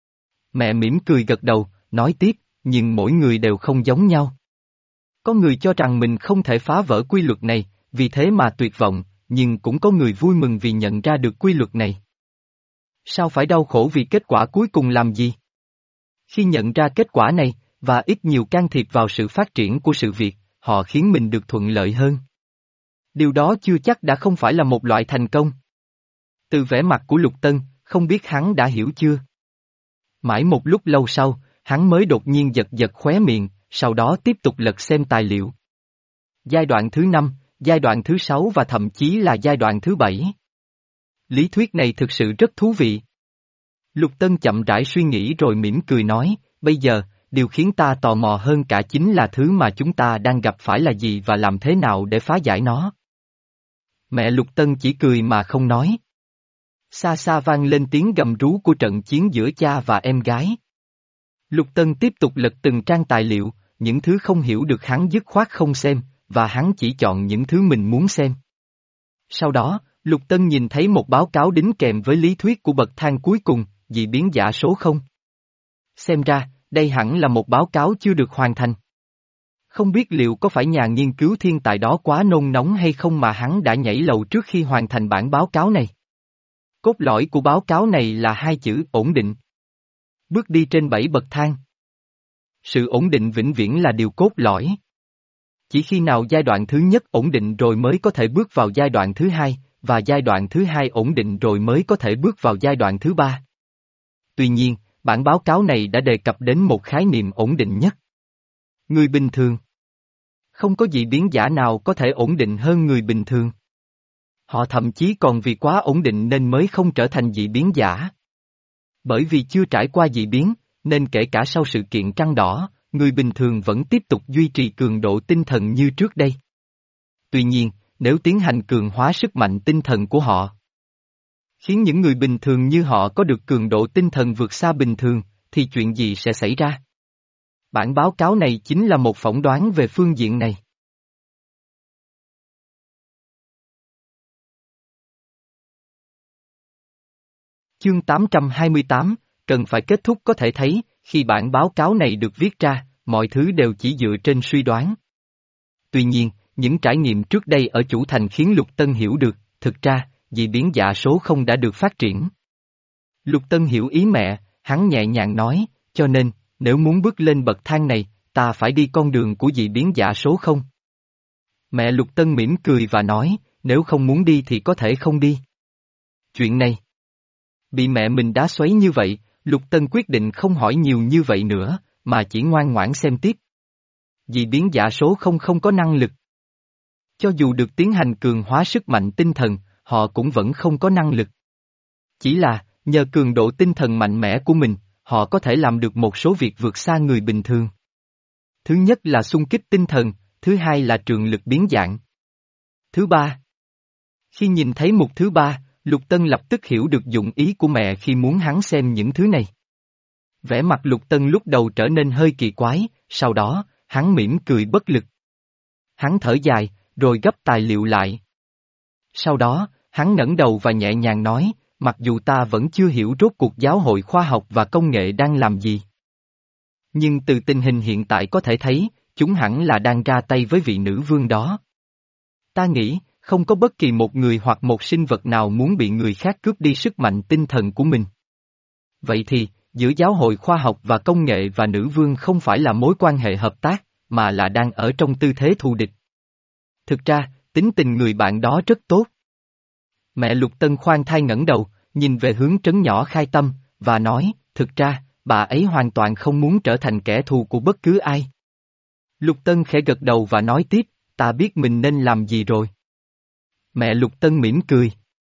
Mẹ mỉm cười gật đầu, nói tiếp, nhưng mỗi người đều không giống nhau. Có người cho rằng mình không thể phá vỡ quy luật này, vì thế mà tuyệt vọng, nhưng cũng có người vui mừng vì nhận ra được quy luật này. Sao phải đau khổ vì kết quả cuối cùng làm gì? Khi nhận ra kết quả này, và ít nhiều can thiệp vào sự phát triển của sự việc, họ khiến mình được thuận lợi hơn. Điều đó chưa chắc đã không phải là một loại thành công. Từ vẻ mặt của Lục Tân, không biết hắn đã hiểu chưa? Mãi một lúc lâu sau, hắn mới đột nhiên giật giật khóe miệng, sau đó tiếp tục lật xem tài liệu. Giai đoạn thứ năm, giai đoạn thứ sáu và thậm chí là giai đoạn thứ bảy. Lý thuyết này thực sự rất thú vị. Lục Tân chậm rãi suy nghĩ rồi mỉm cười nói, bây giờ, điều khiến ta tò mò hơn cả chính là thứ mà chúng ta đang gặp phải là gì và làm thế nào để phá giải nó. Mẹ Lục Tân chỉ cười mà không nói. Xa xa vang lên tiếng gầm rú của trận chiến giữa cha và em gái. Lục Tân tiếp tục lật từng trang tài liệu, những thứ không hiểu được hắn dứt khoát không xem, và hắn chỉ chọn những thứ mình muốn xem. Sau đó, Lục Tân nhìn thấy một báo cáo đính kèm với lý thuyết của bậc thang cuối cùng, dị biến giả số không. Xem ra, đây hẳn là một báo cáo chưa được hoàn thành. Không biết liệu có phải nhà nghiên cứu thiên tài đó quá nôn nóng hay không mà hắn đã nhảy lầu trước khi hoàn thành bản báo cáo này. Cốt lõi của báo cáo này là hai chữ ổn định. Bước đi trên bảy bậc thang. Sự ổn định vĩnh viễn là điều cốt lõi. Chỉ khi nào giai đoạn thứ nhất ổn định rồi mới có thể bước vào giai đoạn thứ hai, và giai đoạn thứ hai ổn định rồi mới có thể bước vào giai đoạn thứ ba. Tuy nhiên, bản báo cáo này đã đề cập đến một khái niệm ổn định nhất. Người bình thường. Không có dị biến giả nào có thể ổn định hơn người bình thường. Họ thậm chí còn vì quá ổn định nên mới không trở thành dị biến giả. Bởi vì chưa trải qua dị biến, nên kể cả sau sự kiện trăng đỏ, người bình thường vẫn tiếp tục duy trì cường độ tinh thần như trước đây. Tuy nhiên, nếu tiến hành cường hóa sức mạnh tinh thần của họ, khiến những người bình thường như họ có được cường độ tinh thần vượt xa bình thường, thì chuyện gì sẽ xảy ra? Bản báo cáo này chính là một phỏng đoán về phương diện này. Chương tám trăm hai mươi tám, cần phải kết thúc có thể thấy, khi bản báo cáo này được viết ra, mọi thứ đều chỉ dựa trên suy đoán. Tuy nhiên, những trải nghiệm trước đây ở chủ thành khiến Lục Tân hiểu được, thực ra, dị biến dạ số không đã được phát triển. Lục Tân hiểu ý mẹ, hắn nhẹ nhàng nói, cho nên, nếu muốn bước lên bậc thang này, ta phải đi con đường của dị biến dạ số không. Mẹ Lục Tân mỉm cười và nói, nếu không muốn đi thì có thể không đi. Chuyện này, bị mẹ mình đá xoáy như vậy, Lục Tân quyết định không hỏi nhiều như vậy nữa, mà chỉ ngoan ngoãn xem tiếp. Dị biến giả số không không có năng lực. Cho dù được tiến hành cường hóa sức mạnh tinh thần, họ cũng vẫn không có năng lực. Chỉ là, nhờ cường độ tinh thần mạnh mẽ của mình, họ có thể làm được một số việc vượt xa người bình thường. Thứ nhất là xung kích tinh thần, thứ hai là trường lực biến dạng. Thứ ba. Khi nhìn thấy mục thứ ba, Lục Tân lập tức hiểu được dụng ý của mẹ khi muốn hắn xem những thứ này. Vẻ mặt Lục Tân lúc đầu trở nên hơi kỳ quái, sau đó, hắn mỉm cười bất lực. Hắn thở dài, rồi gấp tài liệu lại. Sau đó, hắn ngẩng đầu và nhẹ nhàng nói, mặc dù ta vẫn chưa hiểu rốt cuộc giáo hội khoa học và công nghệ đang làm gì. Nhưng từ tình hình hiện tại có thể thấy, chúng hẳn là đang ra tay với vị nữ vương đó. Ta nghĩ, không có bất kỳ một người hoặc một sinh vật nào muốn bị người khác cướp đi sức mạnh tinh thần của mình. Vậy thì, giữa giáo hội khoa học và công nghệ và nữ vương không phải là mối quan hệ hợp tác, mà là đang ở trong tư thế thù địch. Thực ra, tính tình người bạn đó rất tốt. Mẹ Lục Tân khoan thai ngẩng đầu, nhìn về hướng trấn nhỏ Khai Tâm, và nói, thực ra, bà ấy hoàn toàn không muốn trở thành kẻ thù của bất cứ ai. Lục Tân khẽ gật đầu và nói tiếp, ta biết mình nên làm gì rồi. Mẹ Lục Tân mỉm cười.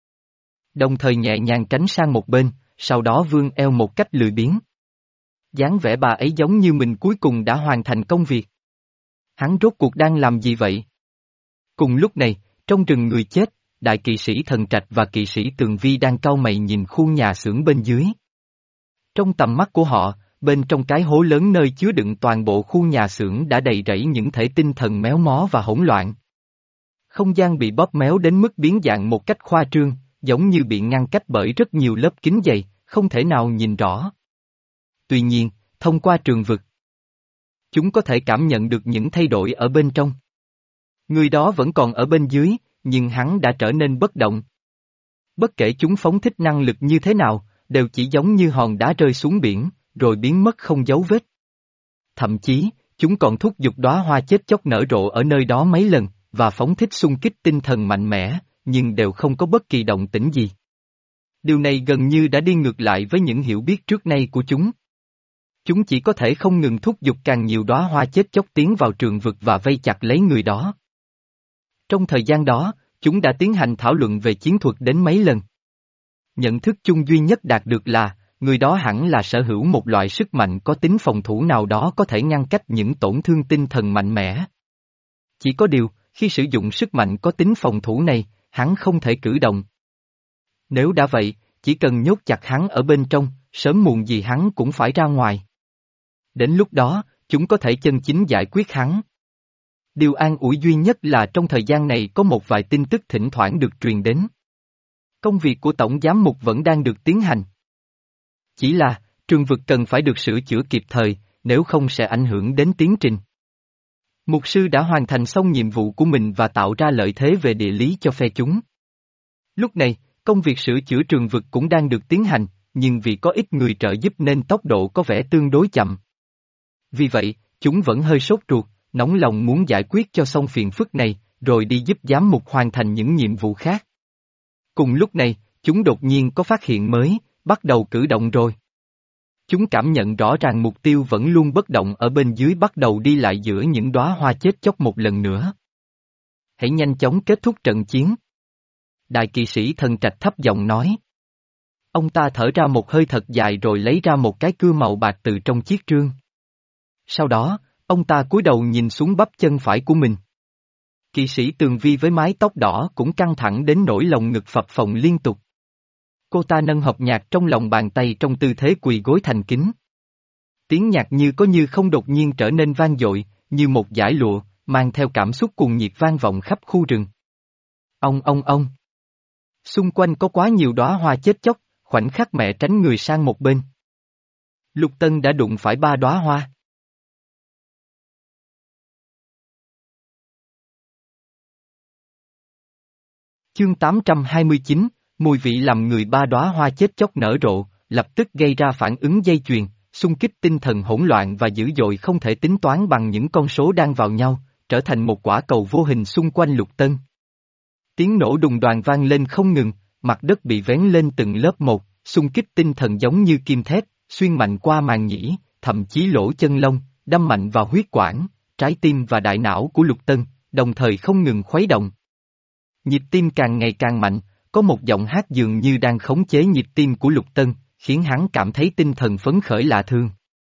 Đồng thời nhẹ nhàng tránh sang một bên, sau đó vươn eo một cách lười biếng. Dáng vẻ bà ấy giống như mình cuối cùng đã hoàn thành công việc. Hắn rốt cuộc đang làm gì vậy? Cùng lúc này, trong rừng người chết, đại kỵ sĩ Thần Trạch và kỵ sĩ Tường Vi đang cau mày nhìn khu nhà xưởng bên dưới. Trong tầm mắt của họ, bên trong cái hố lớn nơi chứa đựng toàn bộ khu nhà xưởng đã đầy rẫy những thể tinh thần méo mó và hỗn loạn. Không gian bị bóp méo đến mức biến dạng một cách khoa trương, giống như bị ngăn cách bởi rất nhiều lớp kính dày, không thể nào nhìn rõ. Tuy nhiên, thông qua trường vực, chúng có thể cảm nhận được những thay đổi ở bên trong. Người đó vẫn còn ở bên dưới, nhưng hắn đã trở nên bất động. Bất kể chúng phóng thích năng lực như thế nào, đều chỉ giống như hòn đá rơi xuống biển, rồi biến mất không dấu vết. Thậm chí, chúng còn thúc giục đóa hoa chết chóc nở rộ ở nơi đó mấy lần, và phóng thích xung kích tinh thần mạnh mẽ, nhưng đều không có bất kỳ động tĩnh gì. Điều này gần như đã đi ngược lại với những hiểu biết trước nay của chúng. Chúng chỉ có thể không ngừng thúc giục càng nhiều đóa hoa chết chóc tiến vào trường vực và vây chặt lấy người đó. Trong thời gian đó, chúng đã tiến hành thảo luận về chiến thuật đến mấy lần. Nhận thức chung duy nhất đạt được là, người đó hẳn là sở hữu một loại sức mạnh có tính phòng thủ nào đó có thể ngăn cách những tổn thương tinh thần mạnh mẽ. Chỉ có điều, khi sử dụng sức mạnh có tính phòng thủ này, hắn không thể cử động. Nếu đã vậy, chỉ cần nhốt chặt hắn ở bên trong, sớm muộn gì hắn cũng phải ra ngoài. Đến lúc đó, chúng có thể chân chính giải quyết hắn. Điều an ủi duy nhất là trong thời gian này có một vài tin tức thỉnh thoảng được truyền đến. Công việc của Tổng Giám mục vẫn đang được tiến hành. Chỉ là, trường vực cần phải được sửa chữa kịp thời, nếu không sẽ ảnh hưởng đến tiến trình. Mục sư đã hoàn thành xong nhiệm vụ của mình và tạo ra lợi thế về địa lý cho phe chúng. Lúc này, công việc sửa chữa trường vực cũng đang được tiến hành, nhưng vì có ít người trợ giúp nên tốc độ có vẻ tương đối chậm. Vì vậy, chúng vẫn hơi sốt ruột, nóng lòng muốn giải quyết cho xong phiền phức này, rồi đi giúp giám mục hoàn thành những nhiệm vụ khác. Cùng lúc này, chúng đột nhiên có phát hiện mới, bắt đầu cử động rồi. Chúng cảm nhận rõ ràng mục tiêu vẫn luôn bất động ở bên dưới bắt đầu đi lại giữa những đóa hoa chết chóc một lần nữa. Hãy nhanh chóng kết thúc trận chiến. Đại kỵ sĩ Thần Trạch thấp giọng nói. Ông ta thở ra một hơi thật dài rồi lấy ra một cái cưa màu bạc từ trong chiếc trương. Sau đó, ông ta cúi đầu nhìn xuống bắp chân phải của mình. Kỵ sĩ Tường Vi với mái tóc đỏ cũng căng thẳng đến nỗi lồng ngực phập phồng liên tục. Cô ta nâng hộp nhạc trong lòng bàn tay trong tư thế quỳ gối thành kính. Tiếng nhạc như có như không đột nhiên trở nên vang dội, như một dải lụa, mang theo cảm xúc cuồng nhiệt vang vọng khắp khu rừng. Ông ông ông. Xung quanh có quá nhiều đóa hoa chết chóc, khoảnh khắc mẹ tránh người sang một bên. Lục Tân đã đụng phải ba đóa hoa. Chương tám trăm hai mươi chín, mùi vị làm người ba đóa hoa chết chóc nở rộ, lập tức gây ra phản ứng dây chuyền, xung kích tinh thần hỗn loạn và dữ dội không thể tính toán bằng những con số đang vào nhau, trở thành một quả cầu vô hình xung quanh Lục Tân. Tiếng nổ đùng đoàng vang lên không ngừng, mặt đất bị vén lên từng lớp một, xung kích tinh thần giống như kim thép, xuyên mạnh qua màng nhĩ, thậm chí lỗ chân lông, đâm mạnh vào huyết quản, trái tim và đại não của Lục Tân, đồng thời không ngừng khuấy động. Nhịp tim càng ngày càng mạnh, có một giọng hát dường như đang khống chế nhịp tim của Lục Tân, khiến hắn cảm thấy tinh thần phấn khởi lạ thường.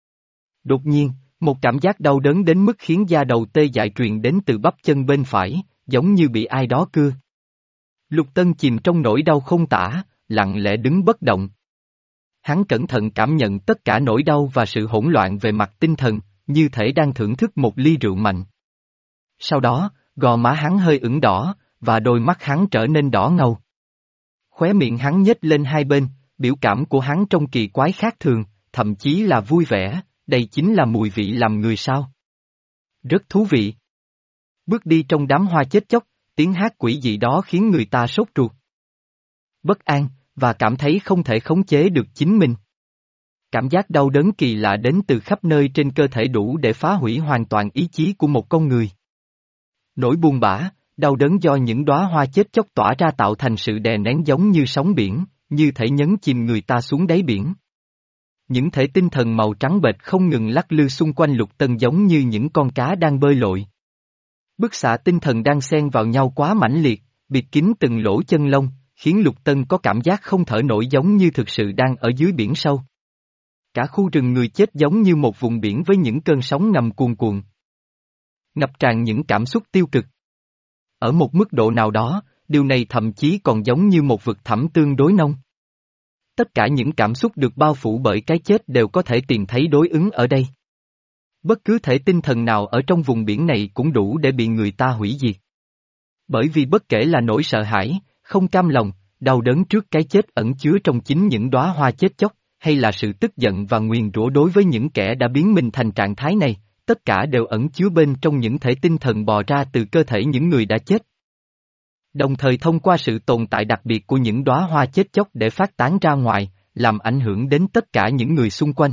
Đột nhiên, một cảm giác đau đớn đến mức khiến da đầu tê dại truyền đến từ bắp chân bên phải, giống như bị ai đó cưa. Lục Tân chìm trong nỗi đau không tả, lặng lẽ đứng bất động. Hắn cẩn thận cảm nhận tất cả nỗi đau và sự hỗn loạn về mặt tinh thần, như thể đang thưởng thức một ly rượu mạnh. Sau đó, gò má hắn hơi ửng đỏ, và đôi mắt hắn trở nên đỏ ngầu. Khóe miệng hắn nhếch lên hai bên, biểu cảm của hắn trông kỳ quái khác thường, thậm chí là vui vẻ, đây chính là mùi vị làm người sao. Rất thú vị. Bước đi trong đám hoa chết chóc, tiếng hát quỷ dị đó khiến người ta sốt ruột, bất an, và cảm thấy không thể khống chế được chính mình. Cảm giác đau đớn kỳ lạ đến từ khắp nơi trên cơ thể đủ để phá hủy hoàn toàn ý chí của một con người. Nỗi buồn bã, đau đớn do những đóa hoa chết chóc tỏa ra tạo thành sự đè nén giống như sóng biển, như thể nhấn chìm người ta xuống đáy biển. Những thể tinh thần màu trắng bệch không ngừng lắc lư xung quanh Lục Tân giống như những con cá đang bơi lội. Bức xạ tinh thần đang xen vào nhau quá mãnh liệt, bịt kín từng lỗ chân lông, khiến Lục Tân có cảm giác không thở nổi giống như thực sự đang ở dưới biển sâu. Cả khu rừng người chết giống như một vùng biển với những cơn sóng ngầm cuồn cuộn, ngập tràn những cảm xúc tiêu cực. Ở một mức độ nào đó, điều này thậm chí còn giống như một vực thẳm tương đối nông. Tất cả những cảm xúc được bao phủ bởi cái chết đều có thể tìm thấy đối ứng ở đây. Bất cứ thể tinh thần nào ở trong vùng biển này cũng đủ để bị người ta hủy diệt. Bởi vì bất kể là nỗi sợ hãi, không cam lòng, đau đớn trước cái chết ẩn chứa trong chính những đóa hoa chết chóc, hay là sự tức giận và nguyền rủa đối với những kẻ đã biến mình thành trạng thái này, tất cả đều ẩn chứa bên trong những thể tinh thần bò ra từ cơ thể những người đã chết. Đồng thời thông qua sự tồn tại đặc biệt của những đóa hoa chết chóc để phát tán ra ngoài, làm ảnh hưởng đến tất cả những người xung quanh.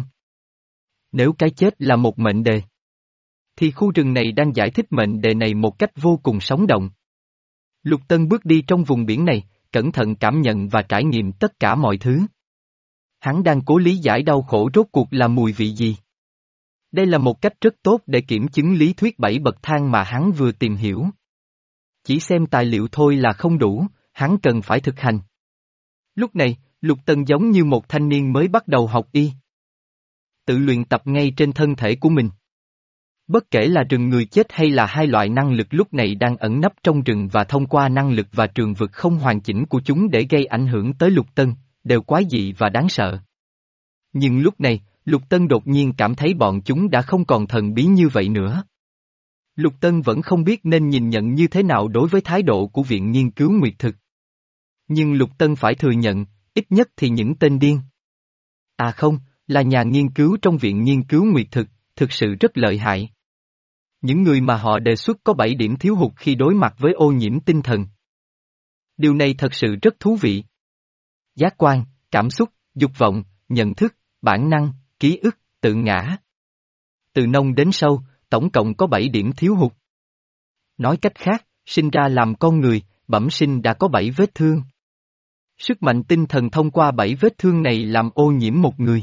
Nếu cái chết là một mệnh đề, thì khu rừng này đang giải thích mệnh đề này một cách vô cùng sống động. Lục Tân bước đi trong vùng biển này, cẩn thận cảm nhận và trải nghiệm tất cả mọi thứ. Hắn đang cố lý giải đau khổ rốt cuộc là mùi vị gì. Đây là một cách rất tốt để kiểm chứng lý thuyết bảy bậc thang mà hắn vừa tìm hiểu. Chỉ xem tài liệu thôi là không đủ, hắn cần phải thực hành. Lúc này, Lục Tân giống như một thanh niên mới bắt đầu học y. Tự luyện tập ngay trên thân thể của mình. Bất kể là rừng người chết hay là hai loại năng lực lúc này đang ẩn nấp trong rừng và thông qua năng lực và trường vực không hoàn chỉnh của chúng để gây ảnh hưởng tới Lục Tân, đều quái dị và đáng sợ. Nhưng lúc này, Lục Tân đột nhiên cảm thấy bọn chúng đã không còn thần bí như vậy nữa. Lục Tân vẫn không biết nên nhìn nhận như thế nào đối với thái độ của Viện Nghiên cứu Nguyệt Thực. Nhưng Lục Tân phải thừa nhận, ít nhất thì những tên điên. À không, là nhà nghiên cứu trong Viện Nghiên cứu Nguyệt Thực, thực sự rất lợi hại. Những người mà họ đề xuất có bảy điểm thiếu hụt khi đối mặt với ô nhiễm tinh thần. Điều này thật sự rất thú vị. Giác quan, cảm xúc, dục vọng, nhận thức, bản năng, ký ức, tự ngã. Từ nông đến sâu, tổng cộng có bảy điểm thiếu hụt. Nói cách khác, sinh ra làm con người, bẩm sinh đã có bảy vết thương. Sức mạnh tinh thần thông qua bảy vết thương này làm ô nhiễm một người.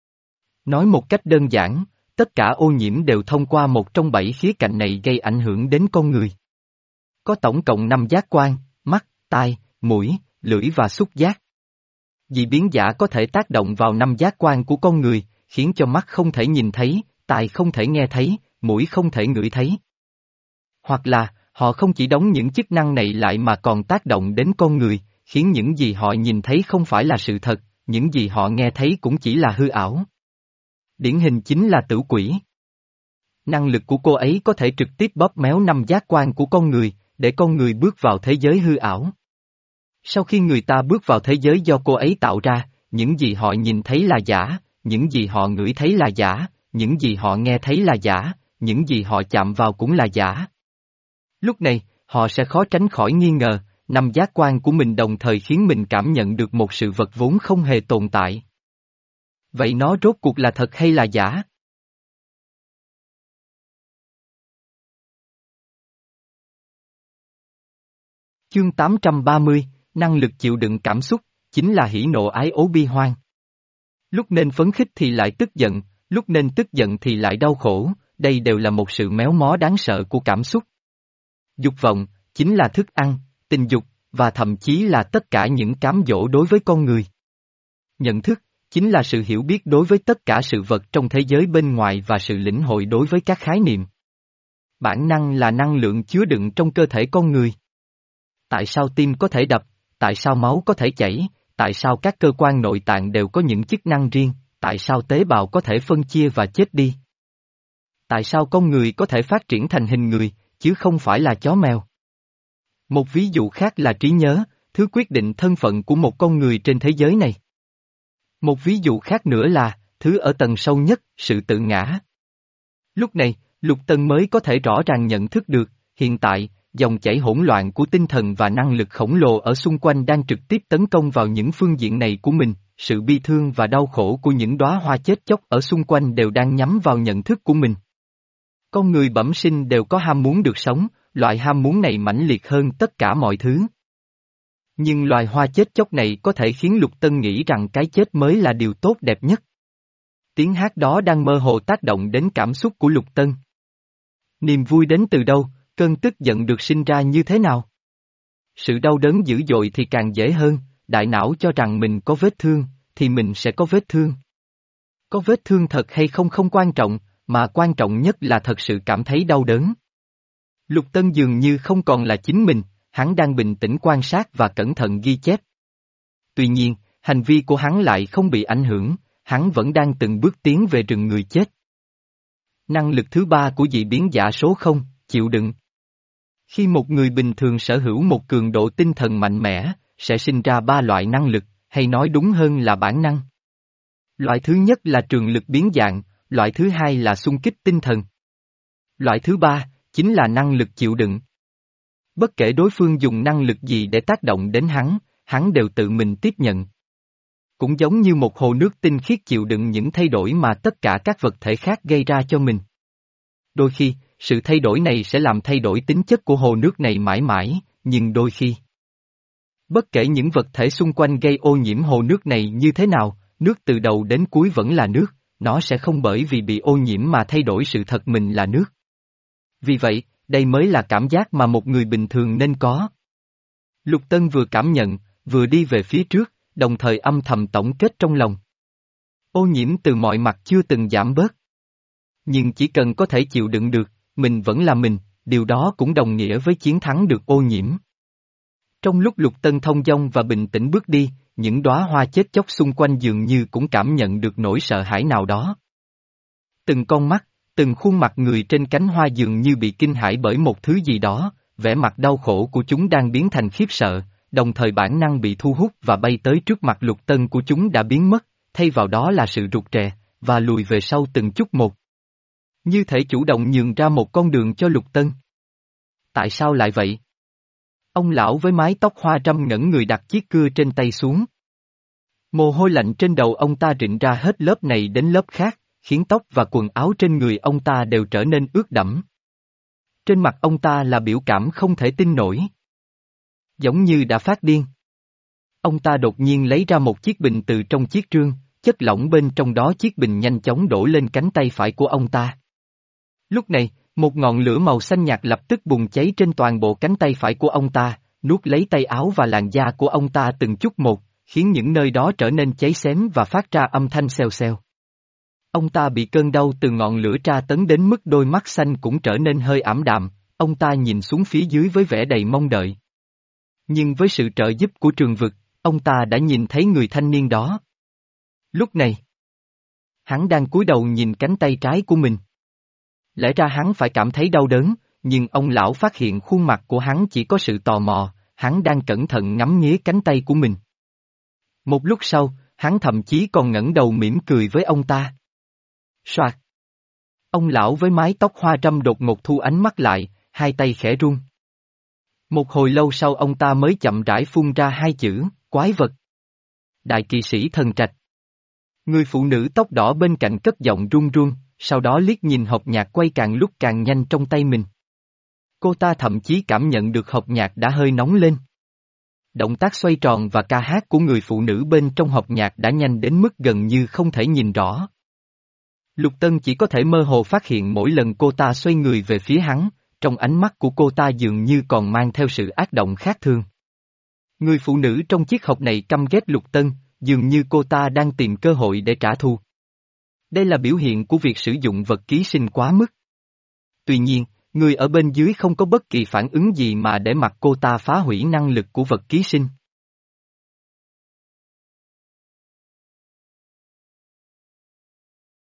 Nói một cách đơn giản, tất cả ô nhiễm đều thông qua một trong bảy khía cạnh này gây ảnh hưởng đến con người. Có tổng cộng năm giác quan, mắt, tai, mũi, lưỡi và xúc giác. Dị biến giả có thể tác động vào năm giác quan của con người, khiến cho mắt không thể nhìn thấy, tai không thể nghe thấy, mũi không thể ngửi thấy. Hoặc là, họ không chỉ đóng những chức năng này lại mà còn tác động đến con người, khiến những gì họ nhìn thấy không phải là sự thật, những gì họ nghe thấy cũng chỉ là hư ảo. Điển hình chính là Tử Quỷ. Năng lực của cô ấy có thể trực tiếp bóp méo năm giác quan của con người, để con người bước vào thế giới hư ảo. Sau khi người ta bước vào thế giới do cô ấy tạo ra, những gì họ nhìn thấy là giả, những gì họ ngửi thấy là giả, những gì họ nghe thấy là giả, những gì họ chạm vào cũng là giả. Lúc này, họ sẽ khó tránh khỏi nghi ngờ, năm giác quan của mình đồng thời khiến mình cảm nhận được một sự vật vốn không hề tồn tại. Vậy nó rốt cuộc là thật hay là giả? Chương tám trăm ba mươi, năng lực chịu đựng cảm xúc, chính là hỉ nộ ái ố bi hoang. Lúc nên phấn khích thì lại tức giận, lúc nên tức giận thì lại đau khổ, đây đều là một sự méo mó đáng sợ của cảm xúc. Dục vọng, chính là thức ăn, tình dục, và thậm chí là tất cả những cám dỗ đối với con người. Nhận thức, chính là sự hiểu biết đối với tất cả sự vật trong thế giới bên ngoài và sự lĩnh hội đối với các khái niệm. Bản năng là năng lượng chứa đựng trong cơ thể con người. Tại sao tim có thể đập, tại sao máu có thể chảy, tại sao các cơ quan nội tạng đều có những chức năng riêng, tại sao tế bào có thể phân chia và chết đi? Tại sao con người có thể phát triển thành hình người, chứ không phải là chó mèo? Một ví dụ khác là trí nhớ, thứ quyết định thân phận của một con người trên thế giới này. Một ví dụ khác nữa là, thứ ở tầng sâu nhất, sự tự ngã. Lúc này, Lục Tân mới có thể rõ ràng nhận thức được, hiện tại, dòng chảy hỗn loạn của tinh thần và năng lực khổng lồ ở xung quanh đang trực tiếp tấn công vào những phương diện này của mình, sự bi thương và đau khổ của những đóa hoa chết chóc ở xung quanh đều đang nhắm vào nhận thức của mình. Con người bẩm sinh đều có ham muốn được sống, loại ham muốn này mãnh liệt hơn tất cả mọi thứ. Nhưng loài hoa chết chóc này có thể khiến Lục Tân nghĩ rằng cái chết mới là điều tốt đẹp nhất. Tiếng hát đó đang mơ hồ tác động đến cảm xúc của Lục Tân. Niềm vui đến từ đâu, cơn tức giận được sinh ra như thế nào? Sự đau đớn dữ dội thì càng dễ hơn, đại não cho rằng mình có vết thương, thì mình sẽ có vết thương. Có vết thương thật hay không không quan trọng, mà quan trọng nhất là thật sự cảm thấy đau đớn. Lục Tân dường như không còn là chính mình, hắn đang bình tĩnh quan sát và cẩn thận ghi chép. Tuy nhiên, hành vi của hắn lại không bị ảnh hưởng, hắn vẫn đang từng bước tiến về rừng người chết. Năng lực thứ ba của dị biến giả số không, chịu đựng. Khi một người bình thường sở hữu một cường độ tinh thần mạnh mẽ, sẽ sinh ra ba loại năng lực, hay nói đúng hơn là bản năng. Loại thứ nhất là trường lực biến dạng, loại thứ hai là xung kích tinh thần. Loại thứ ba, chính là năng lực chịu đựng. Bất kể đối phương dùng năng lực gì để tác động đến hắn, hắn đều tự mình tiếp nhận. Cũng giống như một hồ nước tinh khiết chịu đựng những thay đổi mà tất cả các vật thể khác gây ra cho mình. Đôi khi, sự thay đổi này sẽ làm thay đổi tính chất của hồ nước này mãi mãi, nhưng đôi khi, bất kể những vật thể xung quanh gây ô nhiễm hồ nước này như thế nào, nước từ đầu đến cuối vẫn là nước, nó sẽ không bởi vì bị ô nhiễm mà thay đổi sự thật mình là nước. Vì vậy, đây mới là cảm giác mà một người bình thường nên có. Lục Tân vừa cảm nhận, vừa đi về phía trước, đồng thời âm thầm tổng kết trong lòng. Ô nhiễm từ mọi mặt chưa từng giảm bớt. Nhưng chỉ cần có thể chịu đựng được, mình vẫn là mình, điều đó cũng đồng nghĩa với chiến thắng được ô nhiễm. Trong lúc Lục Tân thông dong và bình tĩnh bước đi, những đóa hoa chết chóc xung quanh dường như cũng cảm nhận được nỗi sợ hãi nào đó. Từng con mắt, từng khuôn mặt người trên cánh hoa dường như bị kinh hãi bởi một thứ gì đó, vẻ mặt đau khổ của chúng đang biến thành khiếp sợ, đồng thời bản năng bị thu hút và bay tới trước mặt Lục Tân của chúng đã biến mất, thay vào đó là sự rụt rè, và lùi về sau từng chút một. Như thể chủ động nhường ra một con đường cho Lục Tân. Tại sao lại vậy? Ông lão với mái tóc hoa râm ngẩn người đặt chiếc cưa trên tay xuống. Mồ hôi lạnh trên đầu ông ta rịn ra hết lớp này đến lớp khác, khiến tóc và quần áo trên người ông ta đều trở nên ướt đẫm. Trên mặt ông ta là biểu cảm không thể tin nổi. Giống như đã phát điên. Ông ta đột nhiên lấy ra một chiếc bình từ trong chiếc trương, chất lỏng bên trong đó chiếc bình nhanh chóng đổ lên cánh tay phải của ông ta. Lúc này, một ngọn lửa màu xanh nhạt lập tức bùng cháy trên toàn bộ cánh tay phải của ông ta, nuốt lấy tay áo và làn da của ông ta từng chút một, khiến những nơi đó trở nên cháy xém và phát ra âm thanh xèo xèo. Ông ta bị cơn đau từ ngọn lửa tra tấn đến mức đôi mắt xanh cũng trở nên hơi ảm đạm, ông ta nhìn xuống phía dưới với vẻ đầy mong đợi. Nhưng với sự trợ giúp của trường vực, ông ta đã nhìn thấy người thanh niên đó. Lúc này, hắn đang cúi đầu nhìn cánh tay trái của mình. Lẽ ra hắn phải cảm thấy đau đớn, nhưng ông lão phát hiện khuôn mặt của hắn chỉ có sự tò mò, hắn đang cẩn thận ngắm nghía cánh tay của mình. Một lúc sau, hắn thậm chí còn ngẩng đầu mỉm cười với ông ta. Soạt! Ông lão với mái tóc hoa râm đột ngột thu ánh mắt lại, hai tay khẽ run. Một hồi lâu sau ông ta mới chậm rãi phun ra hai chữ, quái vật. Đại kỵ sĩ thần trạch. Người phụ nữ tóc đỏ bên cạnh cất giọng run run, sau đó liếc nhìn hộp nhạc quay càng lúc càng nhanh trong tay mình. Cô ta thậm chí cảm nhận được hộp nhạc đã hơi nóng lên. Động tác xoay tròn và ca hát của người phụ nữ bên trong hộp nhạc đã nhanh đến mức gần như không thể nhìn rõ. Lục Tân chỉ có thể mơ hồ phát hiện mỗi lần cô ta xoay người về phía hắn, trong ánh mắt của cô ta dường như còn mang theo sự ác động khác thường. Người phụ nữ trong chiếc hộp này căm ghét Lục Tân, dường như cô ta đang tìm cơ hội để trả thù. Đây là biểu hiện của việc sử dụng vật ký sinh quá mức. Tuy nhiên, người ở bên dưới không có bất kỳ phản ứng gì mà để mặc cô ta phá hủy năng lực của vật ký sinh.